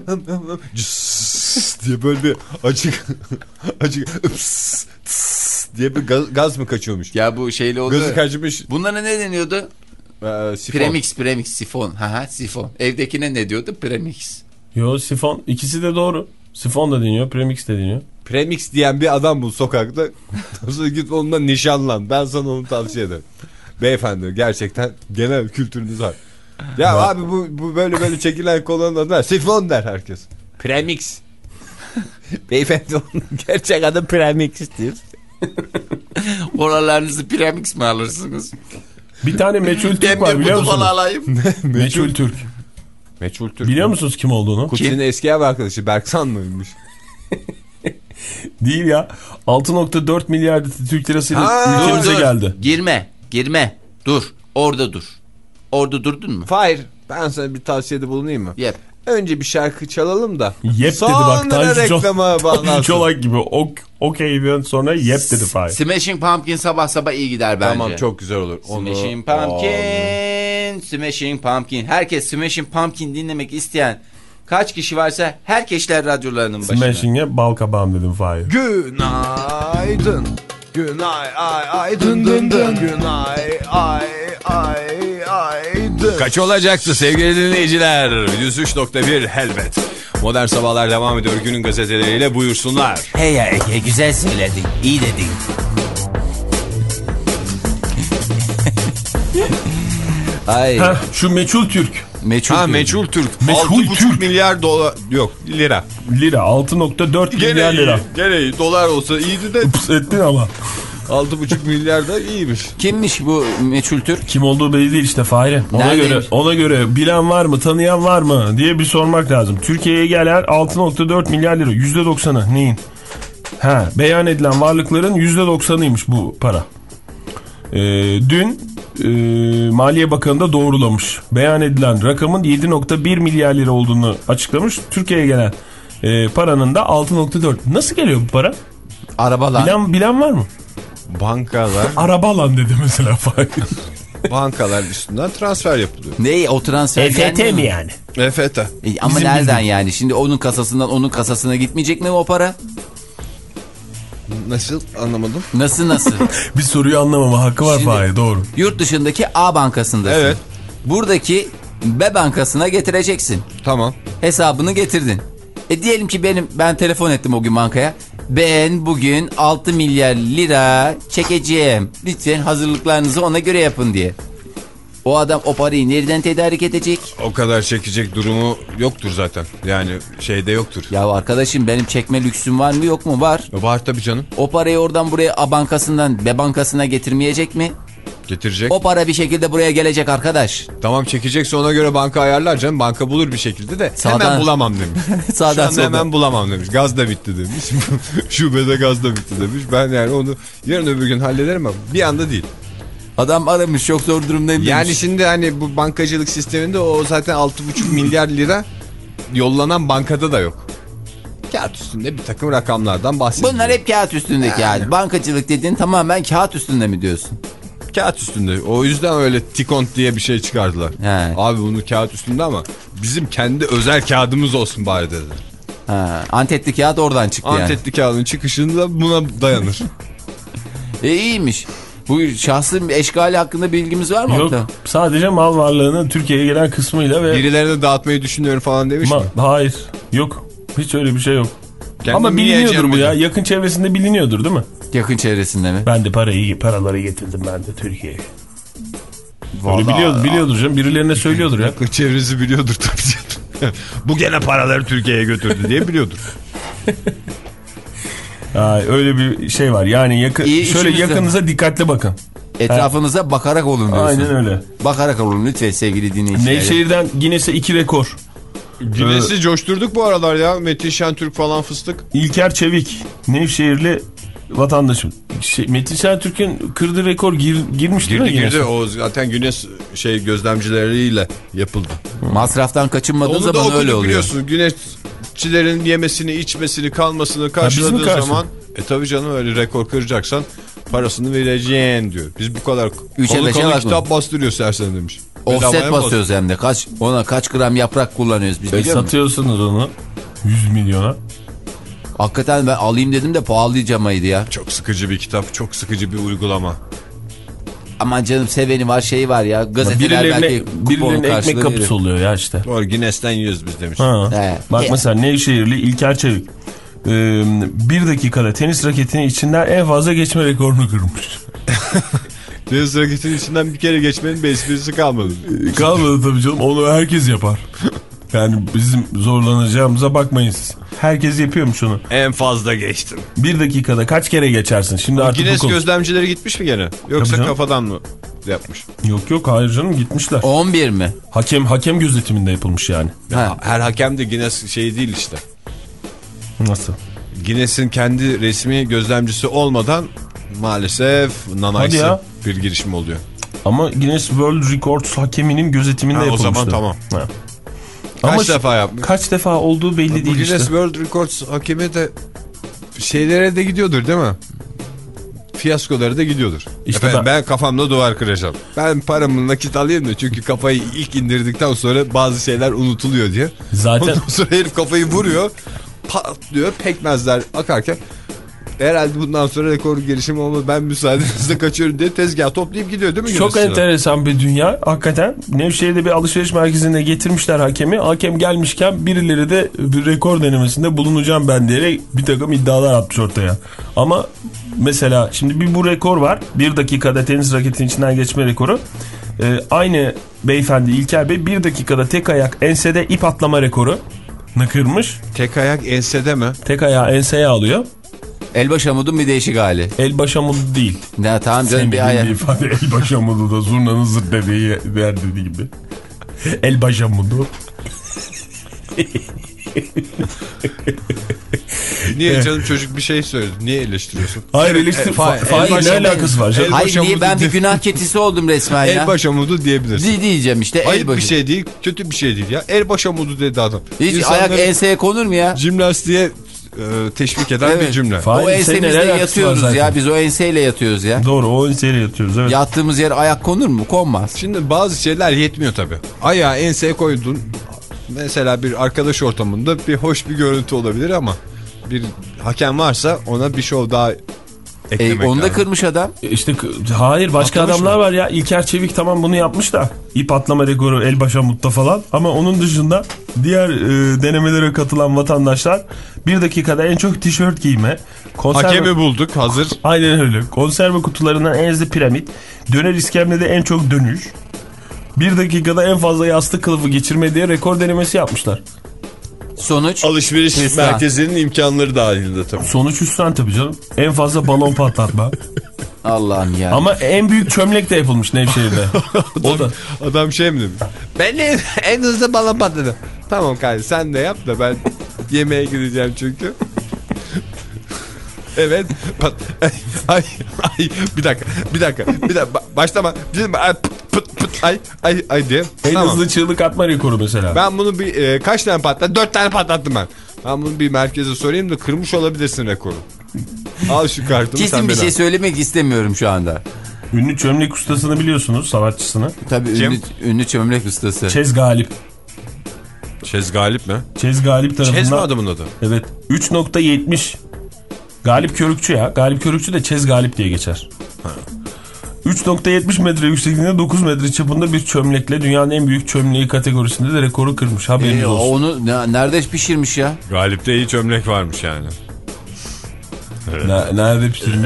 Cıs diye böyle bir acık acık ıps, tıs diye bir gaz, gaz mı kaçıyormuş? Ya bu şeyli oluyor. Gözü kaçmış. Bunlara ne deniyordu? Ee, sifon. Premix, premix, sifon. Haha, sifon. Evdekine ne diyordu? Premix. Yo, sifon. İkisi de doğru. Sifon da deniyor, premix de deniyor. Premix diyen bir adam bu sokakta. Nasıl git onunla nişanlan. Ben sana onu tavsiye ederim. Beyefendi, gerçekten genel kültürünüz var. Ya abi bu, bu böyle böyle çekilen kolanın adı ne? Sifon der herkes. Premix. Beyefendi onun gerçek adı Premix diyor. Oralarınızı premix mi alırsınız? Bir tane meçhul Türk Ben var bir biliyor kutu musunuz? falan alayım. Meçhul Türk. Meçhul Türk. Biliyor musunuz kim olduğunu? Kutsi'nin eski ev arkadaşı Berksan mıymış? Değil ya. altı nokta dört milyar Türk lirasıyla Ha, ülkemize Dur, dur. geldi. Girme, girme. Dur, orada dur. Orada durdun mu? Fahir, ben sana bir tavsiyede bulunayım mı? Yep. Önce bir şarkı çalalım da. Yep dedi sonra bak. Tanju reklama Çolak, bağlansın. Tanju Çolak gibi. Ok, okey'den sonra yep dedi Fahir. Smashing Pumpkin sabah sabah iyi gider bence. Tamam, çok güzel olur. Smashing Pumpkin, Smashing Pumpkin. Herkes Smashing Pumpkin dinlemek isteyen kaç kişi varsa herkesler radyolarının başına. Smashing'e bal kabağım dedim Fahir. Günaydın. Günay ay ay dın dın dın. Günay ay ay ay dın. Kaç olacaktı sevgili dinleyiciler? yüz üç nokta bir Helvet. Modern Sabahlar devam ediyor günün gazeteleriyle, buyursunlar. Hey ya Ege, güzel söyledin. İyi dedin. Ay. Heh, şu meçhul Türk. Meçhul. Ha, Türk. meçhul Türk. Meçhul altı buçuk Türk. milyar dolar yok lira. Lira altı nokta dört Gene milyar iyi, lira. gene iyi. Dolar olsa iyiydi de Ups ettin ama. altı buçuk milyar da iyiymiş. Kimmiş bu meçhul Türk? Kim olduğu belli değil işte Fahri. Ona Neredeymiş? göre ona göre bilen var mı, tanıyan var mı diye bir sormak lazım. Türkiye'ye gelen altı nokta dört milyar lira. yüzde doksanı neyin? Ha, beyan edilen varlıkların yüzde doksanıymış bu para. Ee, dün e, Maliye Bakanı da doğrulamış. Beyan edilen rakamın yedi nokta bir milyar lira olduğunu açıklamış. Türkiye'ye gelen e, paranın da altı nokta dört. Nasıl geliyor bu para? Arabalar. Bilen, bilen var mı? Bankalar. Araba lan dedi mesela Fahir. bankalar üstünden transfer yapılıyor. Ne o transfer? E F T mi yani? E F T. E, ama Bizim nereden bildiğim. yani? Şimdi onun kasasından onun kasasına gitmeyecek mi o para? Nasıl anlamadım. Nasıl nasıl? Bir soruyu anlamama hakkı var Şimdi- Fahir, doğru. Yurt dışındaki A bankasındasın. Evet. Buradaki B bankasına getireceksin. Tamam. Hesabını getirdin. E diyelim ki benim ben telefon ettim o gün bankaya. Ben bugün altı milyar lira çekeceğim. Lütfen hazırlıklarınızı ona göre yapın diye. O adam o parayı nereden tedarik edecek? O kadar çekecek durumu yoktur zaten. Yani şeyde yoktur. Ya arkadaşım benim çekme lüksüm var mı yok mu? Var. Var tabii canım. O parayı oradan buraya A bankasından B bankasına getirmeyecek mi? Getirecek. O para bir şekilde buraya gelecek arkadaş. Tamam, çekecekse ona göre banka ayarlar canım. Banka bulur bir şekilde de Sağdan- hemen bulamam demiş. Sağdan Şu anda soldan. hemen bulamam demiş. Gaz da bitti demiş. Şubede gaz da bitti demiş. Ben yani onu yarın öbür gün hallederim ama bir anda değil. Adam aramış çok zor durumdayım demiş. Yani şimdi hani bu bankacılık sisteminde o zaten altı buçuk milyar lira yollanan bankada da yok. Kağıt üstünde bir takım rakamlardan bahsediyor. Bunlar hep kağıt üstündeki yani. yani. Bankacılık dediğin tamamen kağıt üstünde mi diyorsun? Kağıt üstünde. O yüzden öyle tikont diye bir şey çıkardılar. He. Abi bunu kağıt üstünde ama bizim kendi özel kağıdımız olsun bari dediler. Ha, antetli kağıt oradan çıktı yani. Antetli kağıdın çıkışında buna dayanır. E iyiymiş. Bu şahsın eşgali hakkında bilgimiz var mı? Yok, orada? sadece mal varlığının Türkiye'ye gelen kısmıyla ve... Birilerine dağıtmayı düşünüyorum falan demiş Ma- mi? Hayır, yok. Hiç öyle bir şey yok. Kendim Ama biliniyordur yiyeceğim bu ya. dedim. Yakın çevresinde biliniyordur değil mi? Yakın çevresinde mi? Ben de parayı, paraları getirdim ben de Türkiye'ye. Vallahi Öyle biliyordur, biliyordur canım. Birilerine söylüyordur ya. Yakın çevresi biliyordur tabii canım. Bu gene paraları Türkiye'ye götürdü diye biliyordur. Ha, öyle bir şey var. Yani yakın, İyi, şöyle işimizde. yakınıza dikkatli bakın. Etrafınıza bakarak olun diyorsun. Aynen öyle. Bakarak olun lütfen sevgili dinleyiciler. Nevşehir'den Guinness'e iki rekor. Güneş'i coşturduk bu aralar ya. Metin Şentürk falan fıstık. İlker Çevik, Nevşehirli vatandaşım. Şey, Metin Şentürk'ün kırdığı rekor gir, girmiş değil mi Girdi girdi. Guinness'e? O zaten Güneş şey gözlemcileriyle yapıldı. Masraftan kaçınmadığın Onu da zaman öyle okuduk oluyor. biliyorsun. Güneşçilerin yemesini, içmesini, kalmasını biz mi karşıladığı karşı? zaman e tabii canım öyle rekor kıracaksan parasını vereceksin diyor. Biz bu kadar Üçe kolu beşe kolu bakma. kitap bastırıyor sersen demiş. Offset Bedavaya basıyoruz hem de. Kaç, ona kaç gram yaprak kullanıyoruz biz E, biliyor musun? satıyorsunuz onu yüz milyona. Hakikaten ben alayım dedim de pahalıcamaydı ya. Çok sıkıcı bir kitap, çok sıkıcı bir uygulama. Aman canım seveni var şeyi var ya. Gazeteler Birilerine, belki kuponu birilerine ekmek karşılığı kapısı verir. oluyor ya işte. Doğru, Guinness'ten yiyoruz biz demiş. Ha. He. Bak He. mesela Nevşehirli İlker Çevik. Ee, bir dakikada tenis raketinin içinden en fazla geçme rekorunu kırmış. Deniz hareketinin içinden bir kere geçmenin bir esprisi kalmadı. Kalmadı tabii canım, onu herkes yapar. Yani bizim zorlanacağımıza bakmayın siz. Herkes yapıyormuş onu. En fazla geçtim. Bir dakikada kaç kere geçersin? Şimdi artık Guinness bu konu... gözlemcileri gitmiş mi gene? Yoksa Tabii canım. kafadan mı yapmış? Yok yok, hayır canım, gitmişler. on bir mi? Hakem hakem gözetiminde yapılmış yani. Ha. Her hakem de Guinness şey değil işte. Nasıl? Guinness'in kendi resmi gözlemcisi olmadan maalesef Hadi nanaysı ya. bir girişim oluyor. Ama Guinness World Records hakeminin gözetiminde Ha, o yapılmıştı. zaman tamam. Ha. Kaç Ama defa yapmış? Kaç defa olduğu belli Bu değil Guinness işte. World Records hakemi de şeylere de gidiyordur değil mi? Fiyaskoları da gidiyordur. İşte Efendim, ben... ben- kafamda duvar kıracağım. Ben paramı nakit alayım da çünkü kafayı ilk indirdikten sonra bazı şeyler unutuluyor diye. Zaten Ondan sonra herif kafayı vuruyor, patlıyor, pekmezler akarken herhalde bundan sonra rekor gelişimi olmadı, ben müsaadenizle kaçıyorum diye tezgah toplayıp gidiyor değil mi? çok Guinness'çiler? enteresan bir dünya hakikaten. Nevşehir'de bir alışveriş merkezine getirmişler hakemi. Hakem gelmişken birileri de bir rekor denemesinde bulunacağım ben diyerek bir takım iddialar atmış ortaya. Ama mesela şimdi bir bu rekor var. Bir dakikada tenis raketinin içinden geçme rekoru. Ee, aynı beyefendi İlker Bey bir dakikada tek ayak ensede ip atlama rekoru kırmış. Tek ayak ensede mi? Tek ayağı enseye alıyor. Elbaş Amud'un bir değişik hali. Elbaş amudu değil. Ya tamam canım Senin bir bildiğin aya. bir ifade elbaş amudu da zurnanın zırt dediği yer dediği gibi. Elbaş amudu. Niye canım, çocuk bir şey söyledi. Niye eleştiriyorsun? Hayır eleştir. E, Fa- fa- Fahir elbaş ne amudu- alakası var canım? el- Hayır Elbaş niye Amudu ben bir diye- günah keçisi oldum resmen ya. Elbaş amudu diyebilirsin. Di- diyeceğim işte Ayıp elbaşı. bir şey değil, kötü bir şey değil ya. Elbaş amudu dedi adam. Hiç İnsanları ayak enseye konur mu ya? jimnastiğe e, teşvik eden Evet. bir cümle. Fahir, O senin ensemizde neler haksız var yatıyoruz zaten. ya. Biz o enseyle yatıyoruz ya. Doğru, o enseyle yatıyoruz. Evet. Yattığımız yere ayak konur mu? Konmaz. Şimdi bazı şeyler yetmiyor tabii. Ayağı enseye koydun. Mesela bir arkadaş ortamında bir hoş bir görüntü olabilir ama bir hakem varsa ona bir şov daha E, eklemek onu da lazım. kırmış adam. İşte k- hayır, başka Atlamış adamlar mı? var ya. İlker Çevik tamam bunu yapmış da. İp atlama rekoru el başa mutta falan. Ama onun dışında diğer e, denemelere katılan vatandaşlar bir dakikada en çok tişört giyme. Konserve... Hakemi bulduk hazır. Aynen öyle. Konserve kutularından en hızlı piramit. Döner iskemlede en çok dönüş. Bir dakikada en fazla yastık kılıfı geçirme diye rekor denemesi yapmışlar. Sonuç. Alışveriş Hüsran. merkezinin imkanları dahilinde tabii. Sonuç hüsran tabii canım. En fazla balon patlatma. Allah'ım ya. Ama en büyük çömlek de yapılmış Nevşehir'de. O da. Adam şey mi demiş? Ben en, en hızlı balon patladım. Tamam kardeşim sen de yap da ben yemeğe gideceğim çünkü. Evet. Pat, ay, ay, ay, bir dakika, bir dakika, bir dakika. Başlama. Bizim ay, pıt, pıt, pıt, ay, ay, ay diye. En Tamam. hızlı çığlık atma rekoru mesela. Ben bunu bir e, kaç tane patlattım? Dört tane patlattım ben. Ben bunu bir merkeze sorayım da kırmış olabilirsin rekoru. Al şu kartını. Kesin sen bir beni şey al. söylemek istemiyorum şu anda. Ünlü çömlek ustasını biliyorsunuz, sanatçısını. Tabii Kim? ünlü, ünlü çömlek ustası. Çez Galip. Çez Galip mi? Çez Galip tarafından. Çez mi adamın adı? Evet. üç nokta yetmiş. Galip Körükçü ya. Galip Körükçü de Çez Galip diye geçer. üç nokta yetmiş metre yüksekliğinde dokuz metre çapında bir çömlekle dünyanın en büyük çömleği kategorisinde de rekoru kırmış. Haberiniz Ee, olsun. onu ne- nerede pişirmiş ya? Galip'te iyi çömlek varmış yani. Ne- nerede pişirmiş?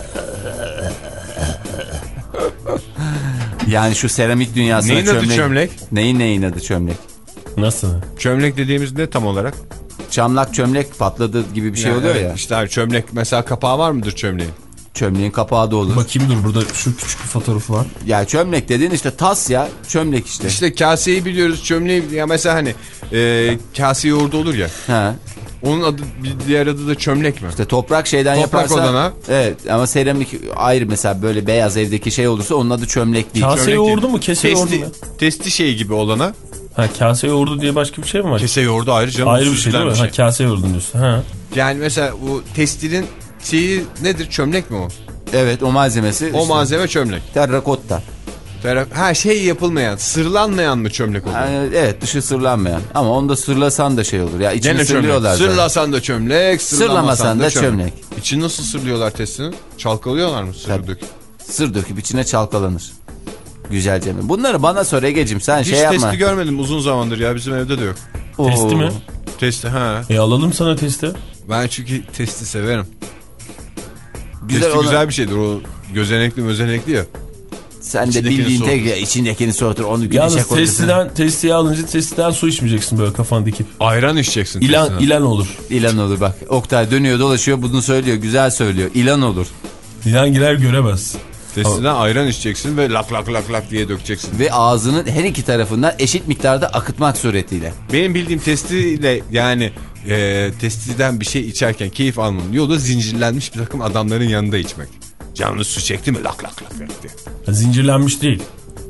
Yani şu seramik dünyasına Neyin adı çömlek. çömlek? Neyin neyin adı çömlek? Nasıl? Çömlek dediğimiz ne tam olarak? Çamlak çömlek patladı gibi bir şey Yani oluyor evet, ya. İşte abi çömlek mesela kapağı var mıdır çömleğin? Çömleğin kapağı da olur. Bakayım dur, burada şu küçük bir fotoğrafı var. Ya çömlek dediğin işte tas ya. Çömlek işte. İşte kaseyi biliyoruz, çömleği ya mesela hani e, kase yoğurdu olur ya. Ha. Onun adı bir diğer adı da çömlek mi? İşte toprak şeyden Toprak yaparsa. olana. Evet ama seramik ayrı, mesela böyle beyaz evdeki şey olursa onun adı çömlek değil. Kase Çömlek yoğurdu değil. mu, kese yoğurdu Testi, mu? testi şeyi gibi olana. Ha, kase yoğurdu diye başka bir şey mi var? Kese yoğurdu ayrı canım. Ayrı bir şey değil mi? Bir Ha, kase yoğurdu diyorsun. Ha. Yani mesela bu testinin şeyi nedir? Çömlek mi o? Evet, o malzemesi. O işte malzeme çömlek. terrakotta. Ha şey yapılmayan, sırlanmayan mı çömlek oluyor? Yani evet, dışı sırlanmayan. Ama onu da sırlasan da şey olur ya. İçini Gene sırlıyorlar çömlek. zaten. Sırlasan da çömlek, Sırlamasan da çömlek. İçini nasıl sırlıyorlar testinin? Çalkalıyorlar mı sırrı Tabii. dök? Sır döküp içine çalkalanır. Güzelce mi? Bunları bana sor Egeciğim, sen Hiç şey yapma. testi görmedim uzun zamandır ya, bizim evde de yok. Oo. Testi mi? Testi ha. E alalım sana testi. Ben çünkü testi severim. Güzel, Testi onu- güzel bir şeydir, o gözenekli mözenekli ya. Sen de İçindekini bildiğin soğutur. tek ya, içindekini soğutur. Onu güneşe Yalnız koyacaksın. testiden, testiyi alınca testiden su içmeyeceksin böyle kafanı dikip. Ayran içeceksin İlan, testine. ilan olur. İlan olur bak. Oktay dönüyor dolaşıyor bunu söylüyor. Güzel söylüyor. İlan olur. İlan girer göremez. Testinden ayran içeceksin ve lak lak lak lak diye dökeceksin. Ve ağzının her iki tarafından eşit miktarda akıtmak suretiyle. Benim bildiğim testiyle yani e, testiden bir şey içerken keyif almanın yolu zincirlenmiş bir takım adamların yanında içmek. Canlı su çekti mi lak lak lak lak diye. Zincirlenmiş değil.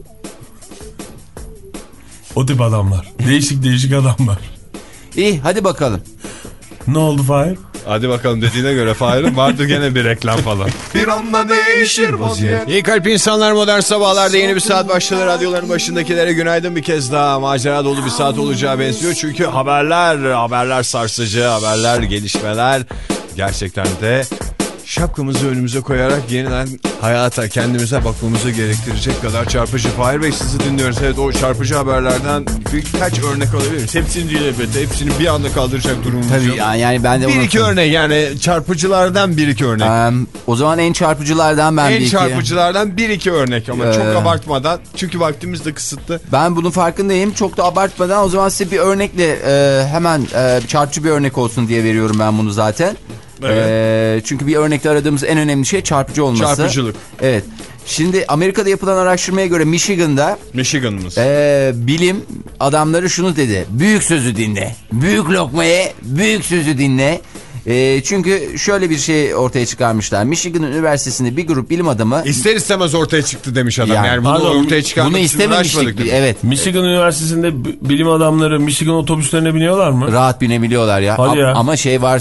O tip adamlar. Değişik değişik adamlar. İyi hadi bakalım. Ne oldu Fahir? Hadi bakalım dediğine göre Fahir'in vardı gene bir reklam falan. Bir anda değişir vaziyet. İyi kalp insanlar, modern sabahlarda yeni bir saat başladı. Radyoların başındakilere günaydın bir kez daha. Macera dolu bir saat olacağı benziyor. Çünkü haberler, haberler sarsıcı, haberler, gelişmeler gerçekten de şapkamızı önümüze koyarak yeniden hayata, kendimize bakmamızı gerektirecek kadar çarpıcı. Fahir Bey sizi dinliyoruz. Evet, o çarpıcı haberlerden birkaç örnek alabilir miyiz? Hepsini değil elbette. Hepsini bir anda kaldıracak durumumuz Tabii yok. yani, yani ben de Bir onu- iki örnek, yani çarpıcılardan bir iki örnek. Ee, o zaman en çarpıcılardan ben bir En iki. çarpıcılardan bir iki örnek ama Ee, çok abartmadan. Çünkü vaktimiz de kısıtlı. Ben bunun farkındayım. Çok da abartmadan o zaman size bir örnekle e, hemen e, çarpıcı bir örnek olsun diye veriyorum ben bunu zaten. Evet. E, çünkü bir örnekte aradığımız en önemli şey çarpıcı olması. Çarpıcılık. Evet. Şimdi Amerika'da yapılan araştırmaya göre Michigan'da Michigan'ımız. e, bilim adamları şunu dedi. Büyük sözü dinle. Büyük lokmayı, büyük sözü dinle. E, çünkü şöyle bir şey ortaya çıkarmışlar. Michigan Üniversitesi'nde bir grup bilim adamı... İster istemez ortaya çıktı demiş adam. Yani, Yani, bunu pardon, ortaya çıkarmak Bunu için istememiştik. uğraşmadık biz. demiş. Evet. Michigan Üniversitesi'nde b- bilim adamları Michigan otobüslerine biniyorlar mı? Rahat binebiliyorlar ya. Hadi A- ya. Ama şey varsa,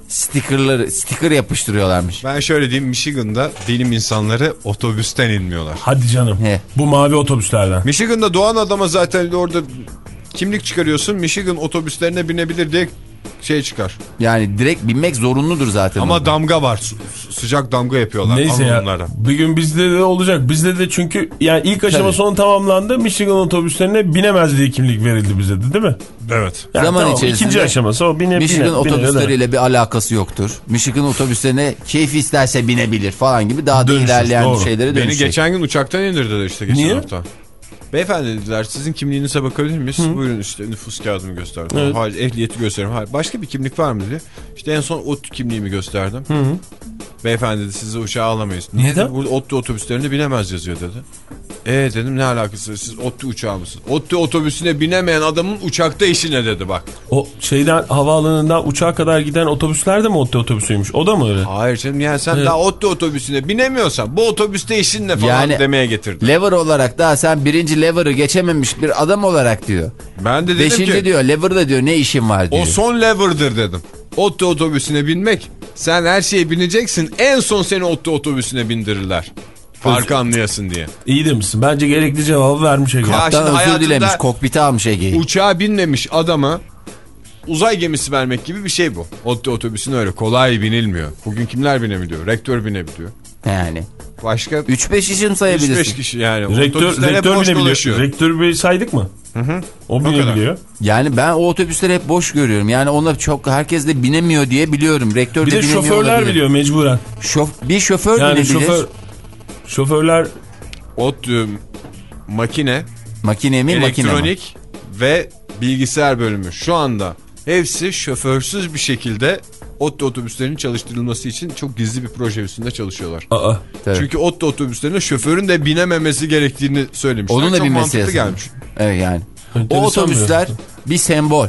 Stickerları, sticker yapıştırıyorlarmış. Ben şöyle diyeyim, Michigan'da bilim insanları otobüsten inmiyorlar. Hadi canım. He. Bu mavi otobüslerden. Michigan'da doğan adama zaten orada kimlik çıkarıyorsun. Michigan otobüslerine binebilir diye şey çıkar. Yani direkt binmek zorunludur zaten. Ama orada. damga var. Su, sıcak damga yapıyorlar. Neyse ya. Onlara. Bir gün bizde de olacak. Bizde de çünkü yani ilk aşama son tamamlandı. Michigan otobüslerine binemez diye kimlik verildi bize de, değil mi? Evet. Yani Zaman tamam, içerisinde ikinci aşaması o bine, Michigan bine, otobüsleriyle bine, bir alakası yoktur. Michigan otobüslerine keyfi isterse binebilir falan gibi daha da Dönüşür, ilerleyen doğru. şeylere Beni dönüşecek. geçen gün uçaktan indirdiler işte geçen Niye? hafta. Beyefendi dediler, sizin kimliğinize bakabilir miyiz? Hı. Buyurun işte nüfus kağıdımı gösterdim. Evet. Hayır, ehliyeti göstereyim. Hayır, başka bir kimlik var mı dedi. İşte en son ODTÜ kimliğimi gösterdim. Hı hı. Beyefendi dedi, sizi uçağa alamayız. Niye Neden? dedi, burada ODTÜ otobüslerine binemez yazıyor dedi. Eee dedim, ne alakası, siz ODTÜ uçağı mısınız? ODTÜ otobüsüne binemeyen adamın uçakta işi ne dedi bak. O şeyden, havaalanından uçağa kadar giden otobüsler de mi ODTÜ otobüsüymüş? O da mı öyle? Hayır canım, yani sen Evet. daha ODTÜ otobüsüne binemiyorsan bu otobüste işin ne falan Yani demeye getirdi. Lever olarak daha sen birinci lever'ı geçememiş bir adam olarak diyor. Ben de dedim Beşinci ki diyor lever'da diyor ne işin var diyor. o son lever'dır dedim. ODTÜ otobüsüne binmek, sen her şeye bineceksin, en son seni ODTÜ otobüsüne bindirirler. Farkı anlayasın diye. İyi demişsin. Bence gerekli cevabı vermiş Ege. Ya Kaptan şimdi özür hayatında dilemiş, kokpiti almış Ege'yi. Uçağa binmemiş adama uzay gemisi vermek gibi bir şey bu. ODTÜ otobüsüne öyle kolay binilmiyor. Bugün kimler binebiliyor? Rektör binebiliyor. Yani. Başka üç beş isim üç sayabilirsin. beş kişi yani. Rektör, Otobüsler hep rektör boş binebiliyor. dolaşıyor. Rektör Bey saydık mı? Hı hı. O kadar. binebiliyor. Yani ben o otobüsleri hep boş görüyorum. Yani ona çok herkes de binemiyor diye biliyorum. Rektör Bir de de binemiyor şoförler olabilir. biliyor mecburen. Şof, bir şoför Yani binebilir. şoför, şoförler ODTÜ makine, Makine mi makine mi? elektronik ve bilgisayar bölümü şu anda hepsi şoförsüz bir şekilde ODTÜ otobüslerinin çalıştırılması için çok gizli bir proje üstünde çalışıyorlar. Aa, Tabii. Çünkü ODTÜ otobüslerine şoförün de binememesi gerektiğini söylemişler. Onun da çok binmesi mantıklı yasak. gelmiş. Evet yani. O enteresan otobüsler bir sembol.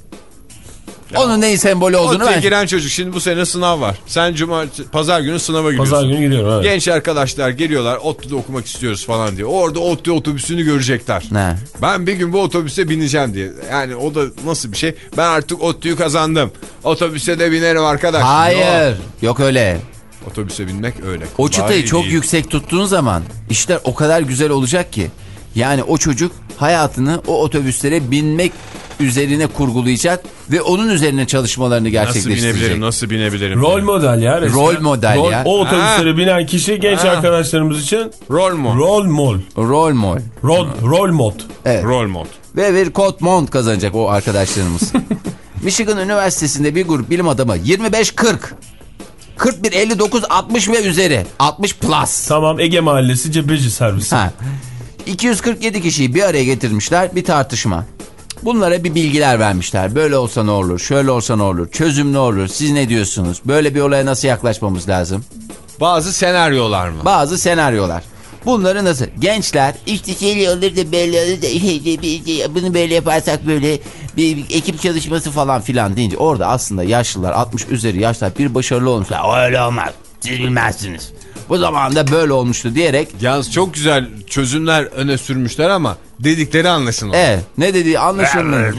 Onun neyin sembolü olduğunu ODTÜ'ye ben... giren çocuk, şimdi bu sene sınav var. Sen cumartesi, pazar günü sınava gidiyorsun. Pazar günü gidiyorum. Evet. Genç arkadaşlar geliyorlar, ODTÜ'de okumak istiyoruz falan diye. Orada ODTÜ otobüsünü görecekler. Ne? Ben bir gün bu otobüse bineceğim diye. Yani o da nasıl bir şey? Ben artık ODTÜ'yü kazandım. Otobüse de binerim arkadaş. Hayır. Yok. Yok öyle. Otobüse binmek öyle. O çıtayı Kolay çok değil. yüksek tuttuğun zaman işler o kadar güzel olacak ki. Yani o çocuk hayatını o otobüslere binmek üzerine kurgulayacak ve onun üzerine çalışmalarını Nasıl gerçekleştirecek. binebilirim, nasıl binebilirim? Rol model ya. resmen. Rol model Rol, ya. O otobüslere Ha. binen kişi genç Ha. arkadaşlarımız için Rol mu? rol mol. Rol mol. Rol, rol mod. Evet. Rol mod. Ve bir kot mont kazanacak o arkadaşlarımız. Michigan Üniversitesi'nde bir grup bilim adamı yirmi beş kırk. kırk bir elli dokuz altmış ve üzeri. altmış plus. Tamam, Ege Mahallesi Cebeci Servisi. Ha. iki yüz kırk yedi kişiyi bir araya getirmişler, bir tartışma. Bunlara bir bilgiler vermişler. Böyle olsa ne olur, şöyle olsa ne olur, çözüm ne olur, siz ne diyorsunuz? Böyle bir olaya nasıl yaklaşmamız lazım? Bazı senaryolar mı? Bazı senaryolar. Bunları nasıl? Gençler işte şöyle olur da böyle olur da bunu böyle yaparsak böyle bir, bir ekip çalışması falan filan deyince orada aslında yaşlılar altmış üzeri yaşlar bir başarılı olmuşlar. Öyle olmaz. Siz bilmezsiniz. Bu zamanda böyle olmuştu diyerek. Yalnız çok güzel çözümler öne sürmüşler ama dedikleri anlaşılmıyor. Evet, ne dediği anlaşılmıyor.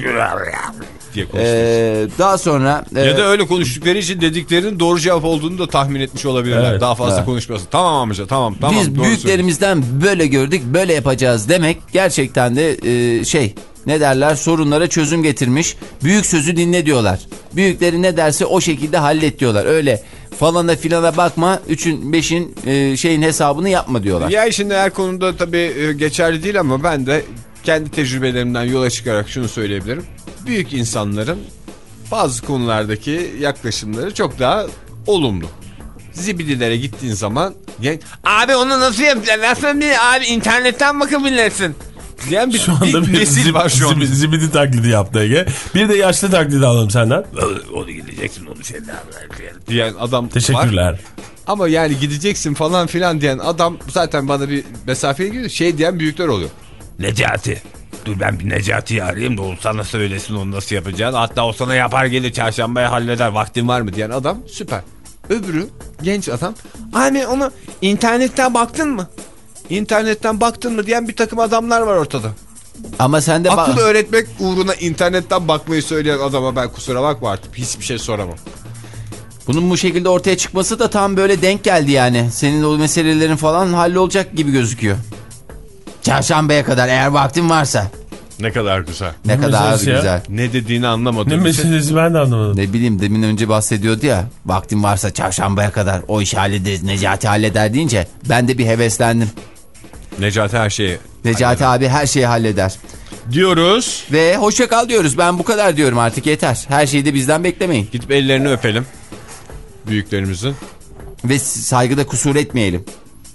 diye konuşuyoruz. Ee, daha sonra e, Ya da öyle konuştukları için dediklerinin doğru cevap olduğunu da tahmin etmiş olabilirler. Evet, Daha fazla evet. konuşmasın. Tamam amca, tamam tamam. biz doğru büyüklerimizden böyle gördük, böyle yapacağız demek gerçekten de e, şey ne derler, sorunlara çözüm getirmiş. Büyük sözü dinle diyorlar. Büyükleri ne derse o şekilde hallet diyorlar. Öyle falana filana bakma, üçün beşin e, şeyin hesabını yapma diyorlar. Ya şimdi her konuda tabii e, geçerli değil ama ben de kendi tecrübelerimden yola çıkarak şunu söyleyebilirim. Büyük insanların bazı konulardaki yaklaşımları çok daha olumlu. Zibidilere gittiğin zaman abi onu nasıl yapacaksın? Nasıl bir abi internetten bakabilirsin. Yani bir, Şu anda bir bir nesil zib, var şu an. zib, zibidi taklidi yaptı Ege. Bir de yaşlı taklidi alalım senden. Onu gideceksin, onu şeyden diyen adam Teşekkürler. var. Ama yani gideceksin falan filan diyen adam zaten bana bir mesafeye giriyor. Şey diyen büyükler oluyor. Necati. Dur ben bir Necati'yi arayayım da o sana söylesin onu nasıl yapacağını. Hatta o sana yapar gelir çarşambaya halleder. Vaktin var mı diyen adam süper. Öbürü genç adam. Abi onu internetten baktın mı? İnternetten baktın mı diyen bir takım adamlar var ortada. Ama sen de Akıl bak. öğretmek uğruna internetten bakmayı söyleyen adama ben kusura bakma artık hiçbir şey soramam. Bunun bu şekilde ortaya çıkması da tam böyle denk geldi yani. Senin o meselelerin falan hallolacak gibi gözüküyor. Çarşambaya kadar eğer vaktin varsa. Ne kadar güzel. Ne, Ne kadar meselesi ya? güzel. Ne dediğini anlamadım. Ne meselesi ben de anlamadım. Ne bileyim demin önce bahsediyordu ya. Vaktin varsa çarşambaya kadar o işi hallederiz. Necati halleder deyince ben de bir heveslendim. Necati her şeyi Necati abi her şeyi halleder. diyoruz. Ve hoşça kal diyoruz. Ben bu kadar diyorum artık yeter. Her şeyi de bizden beklemeyin. Gidip ellerini öpelim. Büyüklerimizin. Ve saygıda kusur etmeyelim.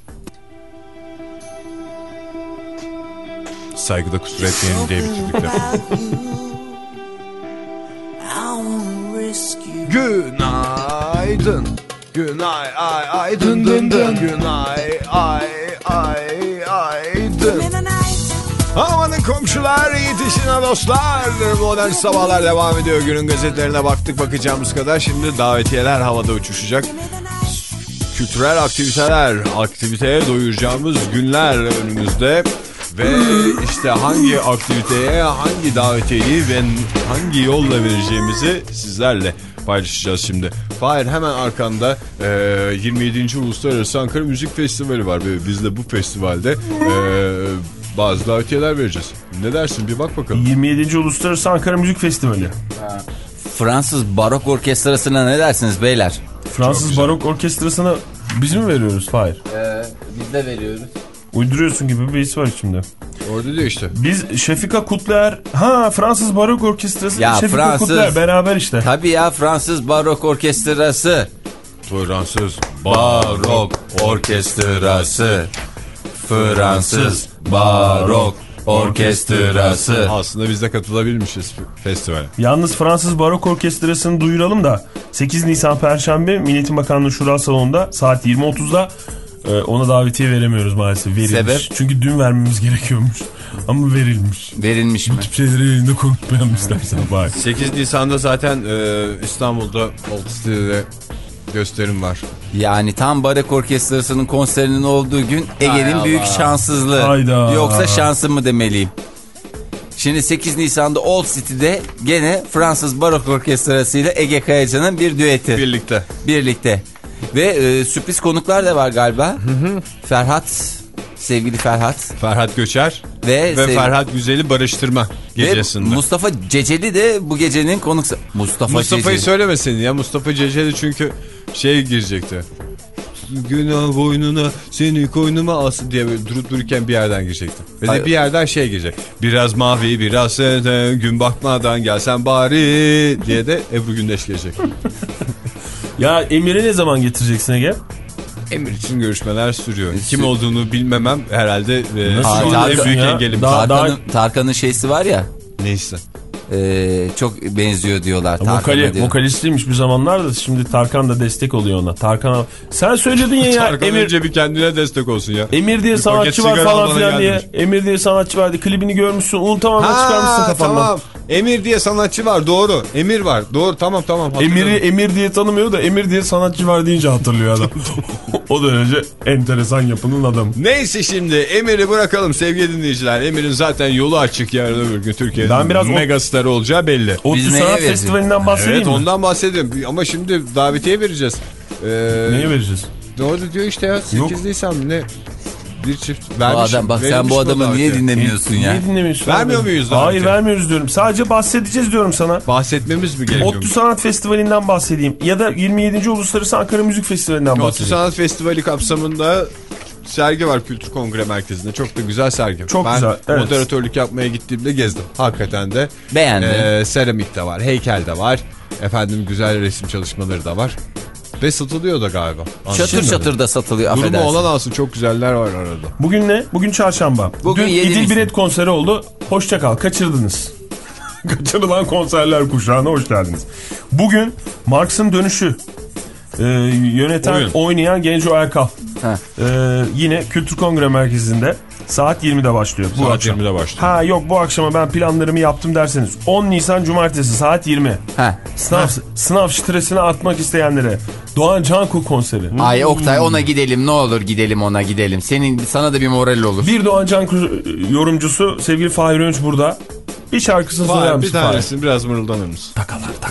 Saygıda kusur etmeyelim diye bitirdik de. Günaydın. Günay ay ay dın dın dın. Günay ay ay ay dın. Amanın komşular, yetişin ha dostlar. Modern Sabahlar devam ediyor. Günün gazetelerine baktık bakacağımız kadar. Şimdi davetiyeler havada uçuşacak. Kültürel aktiviteler, aktiviteye doyuracağımız günler önümüzde. Ve işte hangi aktiviteye, hangi davetiyeyi ve hangi yolla vereceğimizi sizlerle paylaşacağız şimdi. Fahir, hemen arkanda e, yirmi yedinci Uluslararası Ankara Müzik Festivali var. Biz de bu festivalde e, bazı davetiyeler vereceğiz. Ne dersin, bir bak bakalım. yirmi yedinci Uluslararası Ankara Müzik Festivali. Fransız Barok Orkestrası'na ne dersiniz beyler? Fransız Barok Orkestrası'na biz mi veriyoruz Fahir? Ee, biz de veriyoruz. Uyduruyorsun gibi bir his var içimde. Orada diyor işte. Biz Şefika Kutluer, ha Fransız Barok Orkestrası, Ya Şefika Fransız, Kutluer beraber işte. Tabii ya, Fransız Barok Orkestrası. Fransız Barok Orkestrası. Fransız Barok Orkestrası. Aslında biz de katılabilmişiz festivale. Yalnız Fransız Barok Orkestrası'nı duyuralım da sekiz Nisan Perşembe Milli Bakanlığı Şura Salonu'nda saat yirmi otuzda e, ona davetiye veremiyoruz maalesef. Verilmiş. Sebep? Çünkü dün vermemiz gerekiyormuş ama verilmiş. Verilmiş mi? Bu tip şeyleri yayında konuşmayalım istersen bari. sekiz Nisan'da zaten e, İstanbul'da Old City'de gösterim var. Yani tam Barok Orkestrası'nın konserinin olduğu gün Ege'nin büyük şanssızlığı. Hayda. Yoksa şansı mı demeliyim? Şimdi sekiz Nisan'da Old City'de gene Fransız Barok Orkestrası ile Ege Kayacan'ın bir düeti. Birlikte. Birlikte. Ve e, sürpriz konuklar da var galiba. Hı hı. Ferhat, sevgili Ferhat. Ferhat Göçer Ve, ve sev- Ferhat Güzel'i barıştırma gecesinde. Ve Mustafa Ceceli de bu gecenin konusu. Mustafa Mustafa'yı Ceceli. söylemesin ya. Mustafa Ceceli çünkü şey girecekti. Günah boynuna seni koynuma alsın diye böyle durup dururken bir yerden girecekti. Ve de Hayır. bir yerden şey girecek. Biraz mavi biraz senden gün bakmadan gelsen bari diye de Ebru Gündeş gelecek. Ya Emir'i ne zaman getireceksin Ege? Emir için görüşmeler sürüyor. Kim olduğunu bilmemem herhalde e, Nasıl şu anda en Tarkan büyük ya? engelim. Daha- Tarkan'ın, Tarkan'ın şeysi var ya. Neyse. E, çok benziyor diyorlar. Tarkan'a Vokali, diyor. vokalistiymiş bir zamanlar da şimdi Tarkan da destek oluyor ona. Tarkan, sen söyledin ya, ya Tarkan Emir, önce bir kendine destek olsun ya. Emir diye Bir sanatçı paket var sigara falan bana filan diye. gelmiş. Emir diye sanatçı vardı. Klibini görmüşsün. Onu tamamen çıkarmışsın kafandan. Tamam. Emir diye sanatçı var, doğru. Emir var, doğru, tamam tamam. Emir'i Emir diye tanımıyor da Emir diye sanatçı var deyince hatırlıyor adam. O derece enteresan yapının adamı. Neyse, şimdi Emir'i bırakalım sevgili dinleyiciler. Emir'in zaten yolu açık, yarın öbür gün Türkiye'nin Ben biraz o- megastarı olacağı belli. ODTÜ Biz neye Sanat vereceğiz? Festivali'nden bahsedeyim Evet, mi? ondan bahsedelim ama şimdi davetiye vereceğiz. Ee, Neye vereceğiz? Ne oldu diyor işte ya, sekiz Nisan mı ne? Bir çift Bu vermiş. adam, bak sen verilmiş bu mi adamı davetiye? niye dinlemiyorsun ya? Niye dinlemiyorsun? Vermiyor abi? muyuz Hayır, davetiye? vermiyoruz diyorum. Sadece bahsedeceğiz diyorum sana. Bahsetmemiz mi gerekiyor? ODTÜ Sanat Festivali'nden bahsedeyim. Ya da yirmi yedinci Uluslararası Ankara Müzik Festivali'nden ODTÜ bahsedeyim. Sanat Festivali kapsamında sergi var Kültür Kongre Merkezi'nde. Çok da güzel sergi. Çok ben güzel, evet. moderatörlük yapmaya gittiğimde gezdim. Hakikaten de. Beğendim. Ee, seramik de var, heykel de var. Efendim güzel resim çalışmaları da var. Ve satılıyor da galiba. Çatır çatır da satılıyor, Durumu affedersin. olan alsın, çok güzeller var arada. Bugün ne? Bugün çarşamba. Bugün Dün yedi İdil Nisan. Biret konseri oldu. Hoşça kal. Kaçırdınız. Kaçırılan konserler kuşağına hoş geldiniz. Bugün Marx'ın dönüşü. Ee, yöneten, Oyun. oynayan Genco Erkal. Ha. Ee, yine Kültür Kongre Merkezi'nde saat yirmide başlıyor. Bu Saat akşam. yirmide başlıyor. Ha yok, bu akşama ben planlarımı yaptım derseniz on Nisan Cumartesi saat yirmi. Ha. Sınav, sınav stresini atmak isteyenlere Doğan Canku konseri. Ay Oktay, ona gidelim, ne olur gidelim, ona gidelim. Senin, sana da bir moral olur. Bir Doğan Canku yorumcusu sevgili Fahir Önç burada. Bir şarkısını söyler Var, bir misin Fahir? tanesini biraz mırıldanır mısın? Takalar takalar.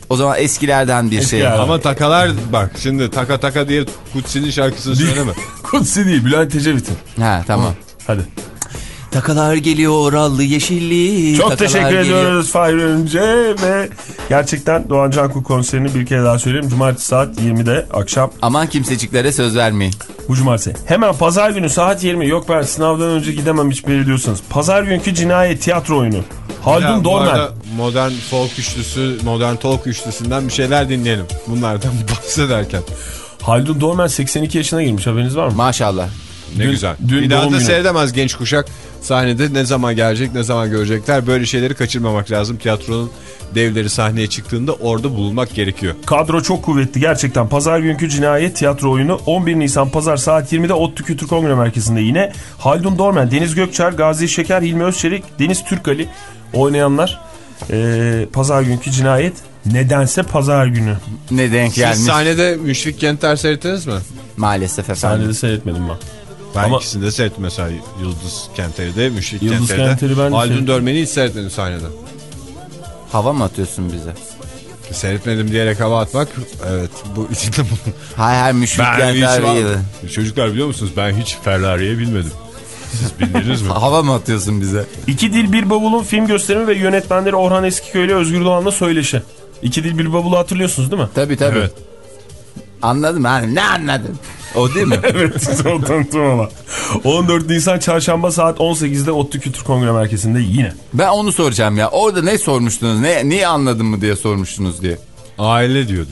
O zaman eskilerden bir şey. Eskilerden. Ama takalar bak şimdi taka taka diye Kutsi'nin şarkısını söyleme. Kutsi değil, Bülent Ecevit'in. Ha tamam. Hadi. Takalar geliyor allı yeşilli. Çok takalar teşekkür geliyor. ediyoruz Fahir Önce ve gerçekten Doğan Canku konserini bir kere daha söyleyeyim. Cumartesi saat yirmide akşam. Aman kimseciklere söz vermeyin. Bu cumartesi. Hemen pazar günü saat yirmi. Yok ben sınavdan önce gidemem hiç belirliyorsanız. Pazar günkü cinayet tiyatro oyunu. Haldun Bu Dorman. arada modern folk üçlüsü, modern talk üçlüsünden bir şeyler dinleyelim. Bunlardan bahsederken. Haldun Dorman seksen iki yaşına girmiş, haberiniz var mı? Maşallah. Ne Dün- güzel. dün Bir daha doğum da günü. seyredemez genç kuşak. Sahnede ne zaman gelecek, ne zaman görecekler. Böyle şeyleri kaçırmamak lazım. Tiyatronun devleri sahneye çıktığında orada bulunmak gerekiyor. Kadro çok kuvvetli gerçekten. Pazar günkü cinayet tiyatro oyunu on bir Nisan Pazar saat yirmide ODTÜ Kültür Kongre Merkezi'nde yine. Haldun Dorman, Deniz Gökçer, Gazi Şeker, Hilmi Özçelik, Deniz Türkali oynayanlar. Ee, Pazar günkü cinayet nedense pazar günü. Ne denk gelmiş. Siz sahnede Müşfik Kenter seyrettiniz mi? Maalesef efendim. Sahnede seyretmedim ben. Ben Ama- ikisini de seyrettim mesela. Yıldız Kenteri'de, Müşfik Yıldız Kenteri'de. Kenter'i ben de Haldun seyrettim. Dorman'i hiç seyretmedim sahnede. Hava mı atıyorsun bize? Seyretmedim diyerek hava atmak. Evet. Bu içinde bunu. Hay hay müşrik Ben hiç yerler var- yedi. Çocuklar biliyor musunuz? Ben hiç Ferrari'ye binmedim. Siz bindiniz mi? Hava mı atıyorsun bize? İki Dil Bir Bavul'un film gösterimi ve yönetmenleri Orhan Eskiköy ile Özgür Doğan'la söyleşi. İki Dil Bir Bavul'u hatırlıyorsunuz değil mi? Tabii tabii. Evet. Anladım hani ne anladın? O değil mi? Evet, o tanıtım ama. on dört Nisan Çarşamba saat on sekizde ODTÜ Kültür Kongre Merkezi'nde yine. Ben onu soracağım ya. Orada ne sormuştunuz? Ne niye anladın mı diye sormuştunuz diye. Aile diyordu.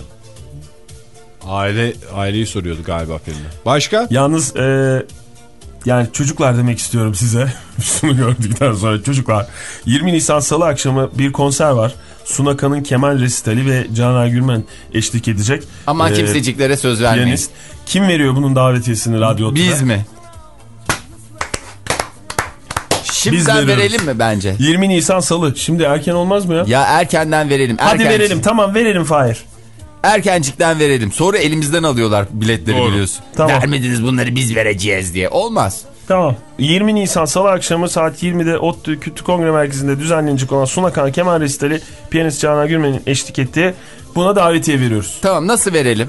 Aile aileyi soruyordu galiba filmde. Başka? Yalnız e, yani çocuklar demek istiyorum size. Şunu gördükten sonra çocuklar. yirmi Nisan Salı akşamı bir konser var. Suna Kan'ın keman resitali ve Canan Gülmen eşlik edecek. Aman Ee, kimseciklere söz vermeyin. Piyanist. Kim veriyor bunun davetiyesini radyo otuzda? Biz mi? Şimdiden veriyoruz. verelim mi bence? yirmi Nisan Salı. Şimdi erken olmaz mı ya? Ya erkenden verelim. Hadi erken- verelim, tamam verelim Fahir. Erkencikten verelim. Sonra elimizden alıyorlar biletleri Doğru. biliyorsun. Tamam. Vermediniz bunları biz vereceğiz diye. Olmaz. Tamam. yirmi Nisan Salı akşamı saat yirmide ODTÜ Kültür Kongre Merkezi'nde düzenlenecek olan Suna Kan keman resitali piyanist Canan Gülmen'in eşlik ettiği, buna davetiye veriyoruz. Tamam nasıl verelim?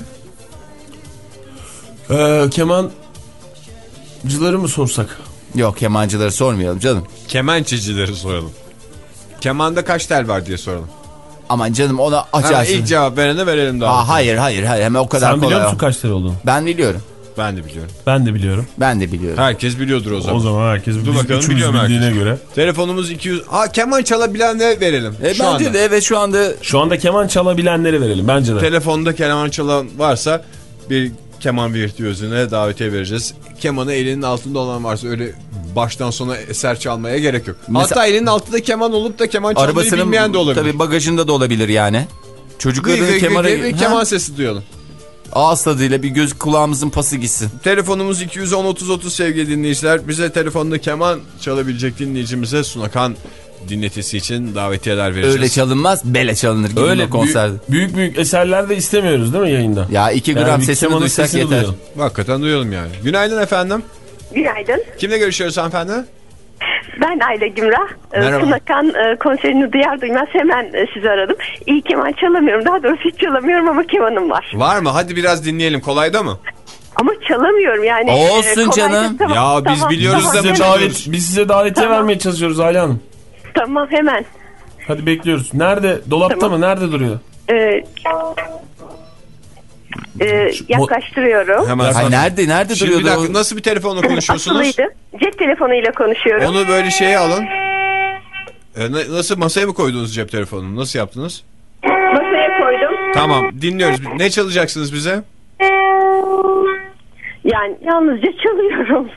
Ee, kemancıları mı sorsak? Yok kemancıları sormayalım canım. Kemençecileri soralım. Kemanda kaç tel var diye soralım. Aman canım ona Ha, açarsın. ilk cevap verene verelim daha. Aa, hayır hayır hayır hemen o kadar Sen biliyor kolay. musun kaç lira olduğunu? Ben biliyorum. Ben de biliyorum. Ben de biliyorum. Ben de biliyorum. Herkes biliyordur o zaman. O zaman herkes Dur biz bakalım, üçümüz biliyorum bildiğine herkes. göre. Telefonumuz iki yüz. Ha keman çalabilenlere verelim. E, şu bence anda. de evet şu anda Şu anda keman çalabilenlere verelim bence de. Telefonda keman çalan varsa bir keman virtüözüne davetiye vereceğiz. Kemanı elinin altında olan varsa öyle baştan sona eser çalmaya gerek yok. Mesela- Hatta elinin altında keman olup da keman çalmayı arabasının bilmeyen de olabilir. tabii bagajında da olabilir yani. Gıy Çocukların gıy gıy kemanı diye bir keman sesi duyalım. ağız tadıyla bir göz kulağımızın pası gitsin. Telefonumuz iki yüz on otuz otuz sevgili dinleyiciler. Bize telefonda keman çalabilecek dinleyicimize Sunakan dinletisi için davetiyeler vereceğiz. Öyle çalınmaz, bele çalınır gibi Öyle o konserde. büyük, büyük büyük eserler de istemiyoruz değil mi yayında? Ya iki gram Yani bir sesini kemanın duysak sesini yeter. duyalım. Hakikaten duyalım yani. Günaydın efendim. Günaydın. Kimle görüşüyoruz hanımefendi? Ben Ayla Gümrah. Ee, Merhaba. Sunakan e, konserini duyar duymaz hemen e, sizi aradım. İyi keman çalamıyorum. Daha doğrusu hiç çalamıyorum ama kemanım var. Var mı? Hadi biraz dinleyelim. Kolay da mı? Ama çalamıyorum yani. Olsun kolayca- canım. Tamam, Ya biz tamam, biliyoruz tamam, da Size bu hemen. çalıyoruz. davet, biz size davetiye Tamam. vermeye çalışıyoruz Ayla Hanım. Tamam hemen. Hadi bekliyoruz. Nerede? Dolapta Tamam. mı? Nerede duruyor? Ee, e, yaklaştırıyorum. Hemen. Hayır, nerede nerede Şimdi bir duruyordu? dakika o? nasıl bir telefonla konuşuyorsunuz? Asılıydı. Cep telefonuyla konuşuyorum. Onu böyle şeye alın. E, na- nasıl masaya mı koydunuz cep telefonunu? Nasıl yaptınız? Masaya koydum. Tamam dinliyoruz. Ne çalacaksınız bize? Yani yalnızca çalıyorum.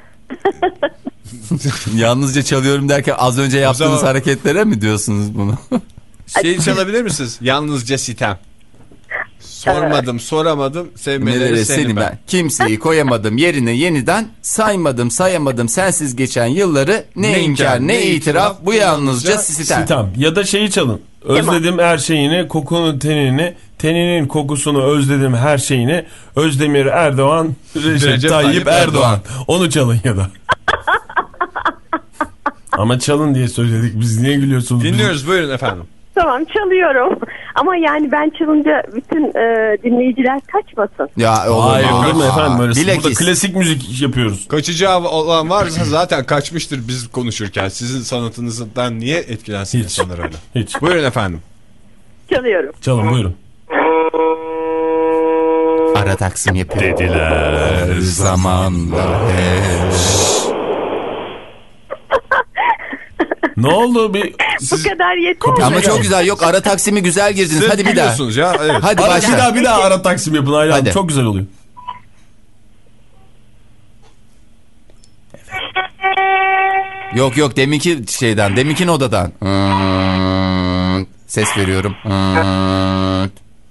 Yalnızca çalıyorum derken az önce yaptığınız zaman- hareketlere mi diyorsunuz bunu? Şey çalabilir misiniz? Yalnızca sitem. Sormadım, soramadım. Sevmeleri Neleri seni seni ben. ben. Kimseyi koyamadım yerine yeniden, saymadım sayamadım sensiz geçen yılları, ne, Ne inkar ne itiraf, bu yalnızca sitem. Sitem. Ya da şeyi çalın. Özledim her şeyini, kokunu tenini, teninin kokusunu özledim her şeyini. Özdemir Erdoğan, Recep, Recep Tayyip, Tayyip Erdoğan. Erdoğan. Onu çalın ya da. Ama çalın diye söyledik. Biz niye gülüyorsunuz? Dinliyoruz buyurun efendim. Tamam çalıyorum. Ama yani ben çalınca bütün e, dinleyiciler kaçmasın. Ya olur, Hayır olur mu efendim? Öyle Bilakis. burada klasik müzik yapıyoruz. Kaçacağı olan varsa zaten kaçmıştır biz konuşurken. Sizin sanatınızdan niye etkilensin Hiç. insanlar öyle? Hiç. Buyurun efendim. Çalıyorum. Çalın buyurun. Ara taksim yapıyor. Dediler zamanla. Ne oldu bir... Bu kadar yeter mi? Ama çok güzel. Yok, ara taksimi güzel girdiniz. Siz Hadi bir daha. biliyorsunuz ya. Evet. Hadi Ara, başla. bir daha bir daha ara taksim yapın Ayla Hanım. Hadi. Çok güzel oluyor. Yok yok, deminki şeyden, deminki odadan. Hmm, ses veriyorum. Hmm.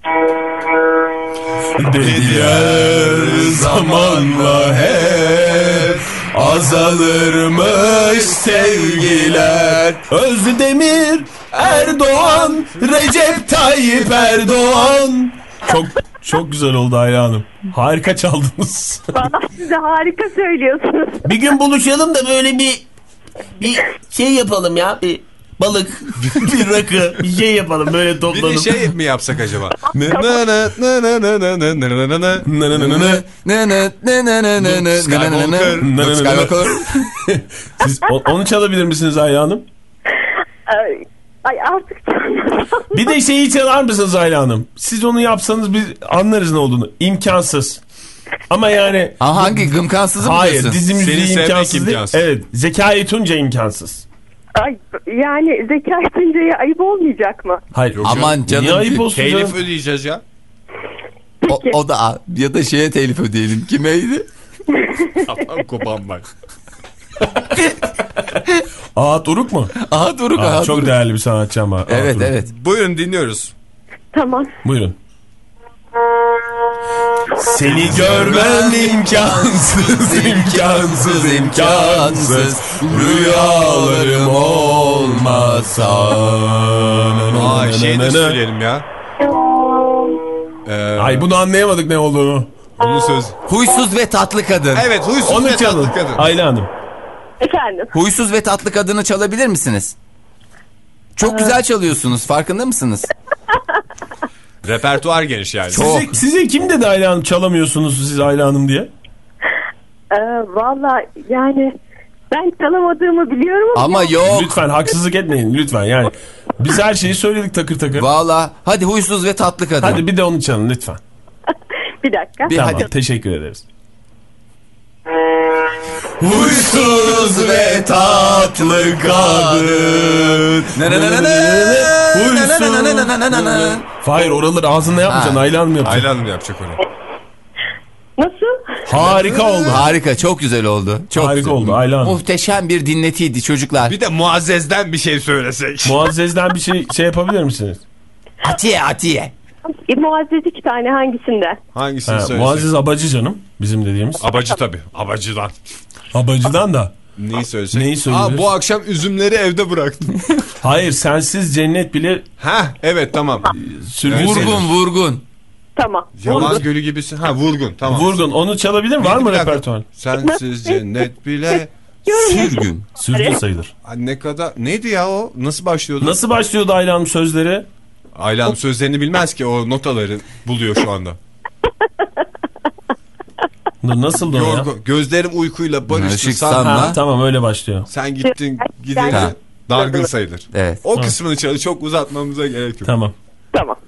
Dediler zamanla hep azalırmış sevgiler. Özdemir Erdoğan, Recep Tayyip Erdoğan. Çok çok güzel oldu Ayla Hanım. Harika çaldınız. Vallahi siz de harika söylüyorsunuz. Bir gün buluşalım da böyle bir bir şey yapalım ya. Bir balık, bir rakı, bir şey yapalım böyle Bir toplanıp. de şey mi yapsak acaba? Ne ne ne ne ne ne ne ne ne ne ne ne. Ne ne ne ne ne. Ne ne ne ne ne ne ne ne ne ne Luke Skywalker. Siz o- onu çalabilir misiniz Ayla Hanım? Ay, ay artık çalmadım. Bir de şeyi çalar mısınız Ayla Hanım? Siz onu yapsanız biz anlarız ne olduğunu. İmkansız. Ama yani... Aa, hangi gımkansızı mı Hayır, diyorsun? dizi müziği Seni sevmek imkansız değil. imkansız. Evet, Zekai Tunca imkansız. Ay, yani Zekai Tuncay'a ayıp olmayacak mı? Hayır. Aman canım. Niye ayıp olsun Telif canım? ödeyeceğiz ya. O, o da ya da şeye telif ödeyelim. Kimeydi? Tamam kopan bak. Aa Doruk mu? Aha Doruk. Aa, aha çok Doruk. değerli bir sanatçı ama. Aa, Evet Doruk. evet. Buyurun dinliyoruz. Tamam. Buyurun. Seni görmem imkansız, imkansız, imkansız. Rüyalarım olmasa. Aa şey de söyleyelim ya. Ee, Ay bunu anlayamadık ne olduğunu. Bunun söz. Huysuz ve tatlı kadın. Evet huysuz Onu ve çalın. tatlı kadın. Ayla Hanım. Efendim. Huysuz ve tatlı kadını çalabilir misiniz? Çok güzel çalıyorsunuz. Farkında mısınız? Repertuar geniş yani. Çok. Size, size kim dedi Ayla Hanım çalamıyorsunuz siz Ayla Hanım diye? Ee, Valla yani ben çalamadığımı biliyorum ama. Ama yok. Lütfen haksızlık etmeyin lütfen yani. Biz her şeyi söyledik takır takır. Valla. Hadi huysuz ve tatlı kadın. Hadi bir de onu çalın lütfen. Bir dakika. Bir Tamam hadi. teşekkür ederiz. Huysuz ve tatlı kadın. Ne ne ne ne ne. Huysuz. Hayır oraları ağzında yapmayacaksın Ha. Ayla Hanım yapacak. Ayla Hanım yapacak onu. Nasıl? Harika oldu. Harika, çok güzel oldu. Çok Harika güzel. oldu Ayla Hanım. Muhteşem bir dinletiydi çocuklar. Bir de Muazzez'den bir şey söylesek. Muazzez'den bir şey şey yapabilir misiniz? Atiye Atiye. E, Muazzez iki tane hangisinden? Hangisini Ha, söylesek? Muazzez Abacı canım bizim dediğimiz. Abacı tabii. Abacıdan. Abacıdan da. Neyi söylesek? Neyi söylüyoruz? Aa, bu akşam üzümleri evde bıraktım. Hayır sensiz cennet bile Ha evet tamam. sürgün. Vurgun vurgun. Tamam. Yaman Gölü gibisin. Ha vurgun tamam. Vurgun onu çalabilir var mı Bir dakika. repertuar? Sensiz cennet bile. Sürgün. Sürgün sayılır. Ha, ne kadar neydi ya o? Nasıl başlıyordu? Nasıl başlıyordu Ayla Hanım sözleri? Ayla Hanım sözlerini bilmez ki o notaları buluyor şu anda. Nasıldı o ya? Yorgun. Gözlerim uykuyla barıştı. Işık Sen, sanma. Ha, tamam öyle başlıyor. sen gittin gideri Ha. dargın sayılır. Evet. O kısmını çalı çok uzatmamıza gerek yok. Tamam. Tamam.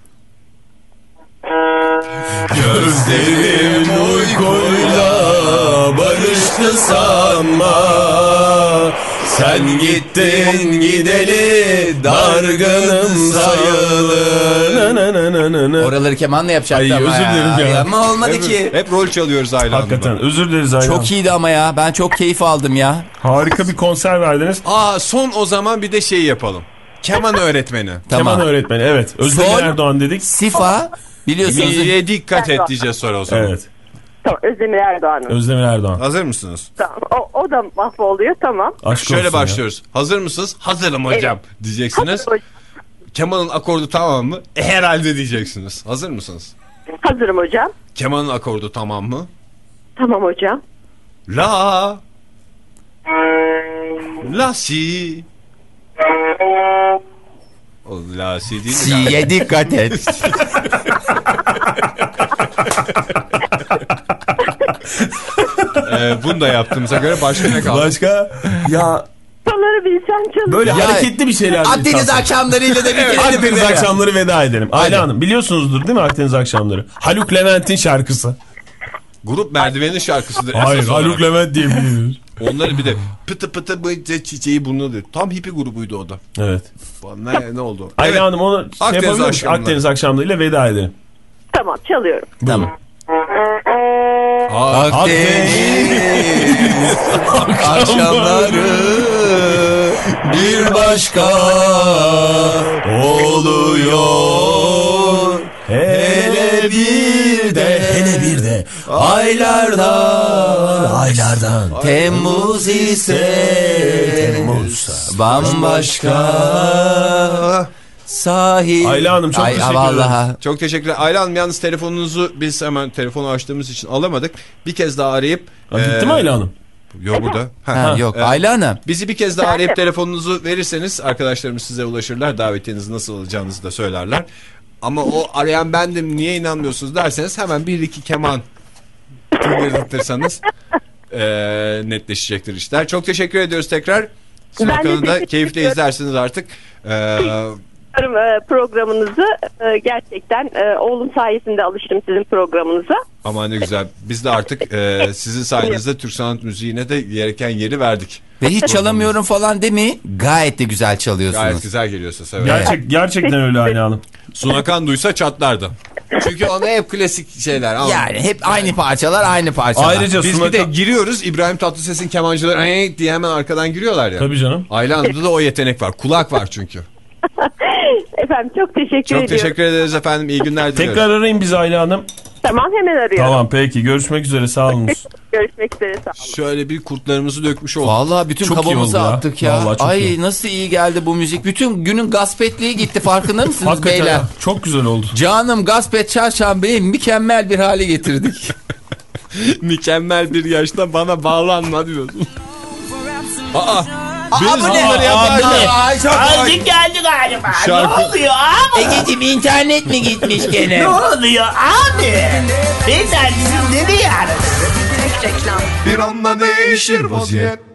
Gözlerim uykuyla barıştı sanma. Sen gittin gideli dargınım sayılır. Na na na na na na. Oraları kemanla yapacaktı Ay, ama özür dilerim ya. Ama olmadı Hep, ki. hep rol çalıyoruz Ayla Hakikaten Hanım'da. özür dileriz Ayla Hanım. Çok iyiydi ama ya. Ben çok keyif aldım ya. Harika bir konser verdiniz. Aa son o zaman bir de şey yapalım. Keman öğretmeni. Tamam. Keman öğretmeni evet. Özdemir Son- Erdoğan dedik. Sifa biliyorsunuz. Miye dikkat et diyeceğiz sonra o zaman. Evet. Tamam. Özdemir Erdoğan'ın. Özdemir Erdoğan. Hazır mısınız? Tamam. O, o da mahvoluyor. Tamam. Aşk Şöyle olsun ya. başlıyoruz. Hazır mısınız? Hazırım hocam diyeceksiniz. Hazır- Kemanın akordu tamam mı? E, herhalde diyeceksiniz. Hazır mısınız? Hazırım hocam. Kemanın akordu tamam mı? Tamam hocam. La La si O la C değil mi? C'ye dikkat et. Ee, bunu da yaptığımıza göre başka ne kaldı? Başka? Ya Onları bilsen çalın. böyle Ya, hareketli bir şeyler. Akdeniz akşamlarıyla da bitirelim. Akdeniz akşamları veda edelim. Hadi. Ayla Hanım biliyorsunuzdur değil mi Akdeniz akşamları? Haluk Levent'in şarkısı. Grup Merdiven'in şarkısıdır. Hayır esas olarak. Haluk Levent diye biliyoruz. Onları bir de pıtı pıtı bıcı çiçeği burnu diyor. Tam hippie grubuydu o da. Evet. Ne, ne oldu? Ayla Evet. Hanım onu şey Akdeniz yapabilir misin? akşamları. Akdeniz akşamlarıyla veda edelim. Tamam çalıyorum. Buyurun. Akdeniz akşamları bir başka oluyor. Hele bir de hele bir de Aylardan aylardan Temmuz ise Temmuz bambaşka sahil. Ayla Hanım çok Ay, teşekkür vallahi. ederim. Çok teşekkürler. Ayla Hanım yalnız telefonunuzu biz hemen telefonu açtığımız için alamadık. Bir kez daha arayıp. Ha, gitti e, mi Ayla Hanım? Yok burada. Ha, Ha, yok e, Ayla Hanım. Bizi bir kez daha arayıp telefonunuzu verirseniz arkadaşlarımız size ulaşırlar. Davetiyenizi nasıl alacağınızı da söylerler. Ama o arayan bendim niye inanmıyorsunuz derseniz hemen bir iki keman tıngırdatırsanız e, netleşecektir işler. Çok teşekkür ediyoruz tekrar. Ben de Sonrasında da teşekkür keyifle ediyorum. izlersiniz artık. E, Programınızı e, gerçekten e, oğlum sayesinde alıştım sizin programınıza. Aman ne güzel. Biz de artık e, sizin sayenizde Türk sanat müziğine de gereken yeri verdik. Ve hiç çalamıyorum falan demeyin. Gayet de güzel çalıyorsunuz. Gayet güzel geliyorsa severim. Gerçek, gerçekten öyle Ayla Hanım. Sunakan duysa çatlardı. Çünkü ona hep klasik şeyler. Ama Yani hep aynı parçalar aynı parçalar. Ayrıca biz Sunakan... bir de giriyoruz İbrahim Tatlıses'in kemancıları "Ay" diye hemen arkadan giriyorlar ya. Tabii canım. Ayla Hanım'da da o yetenek var. Kulak var çünkü. Efendim çok teşekkür Çok ediyorum. teşekkür ederiz efendim. İyi günler diliyoruz. Tekrar arayın bizi Ayla Hanım. Tamam hemen arıyorum. Tamam peki görüşmek üzere sağ olun. Görüşmek üzere sağ olun. Şöyle bir kurtlarımızı dökmüş olduk. Vallahi bütün Çok iyi kabımızı oldu ya. attık ya. Vallahi çok Ay iyi. nasıl iyi geldi bu müzik. Bütün günün gaspetliği gitti farkında mısınız Hakikaten beyler? ya, çok güzel oldu. Canım Gaspet Çarşambe'yi mükemmel bir hale getirdik. Mükemmel bir yaşta bana bağlanma diyorsun. Aa, Aa, bu ne? bunları yaparken Ay, çok Azıcık geldi galiba. Şarkı- Ne oluyor abi? Egeciğim internet mi gitmiş gene? Ne oluyor abi? Beyefendi siz nereye aradınız? bir anda değişir vaziyet.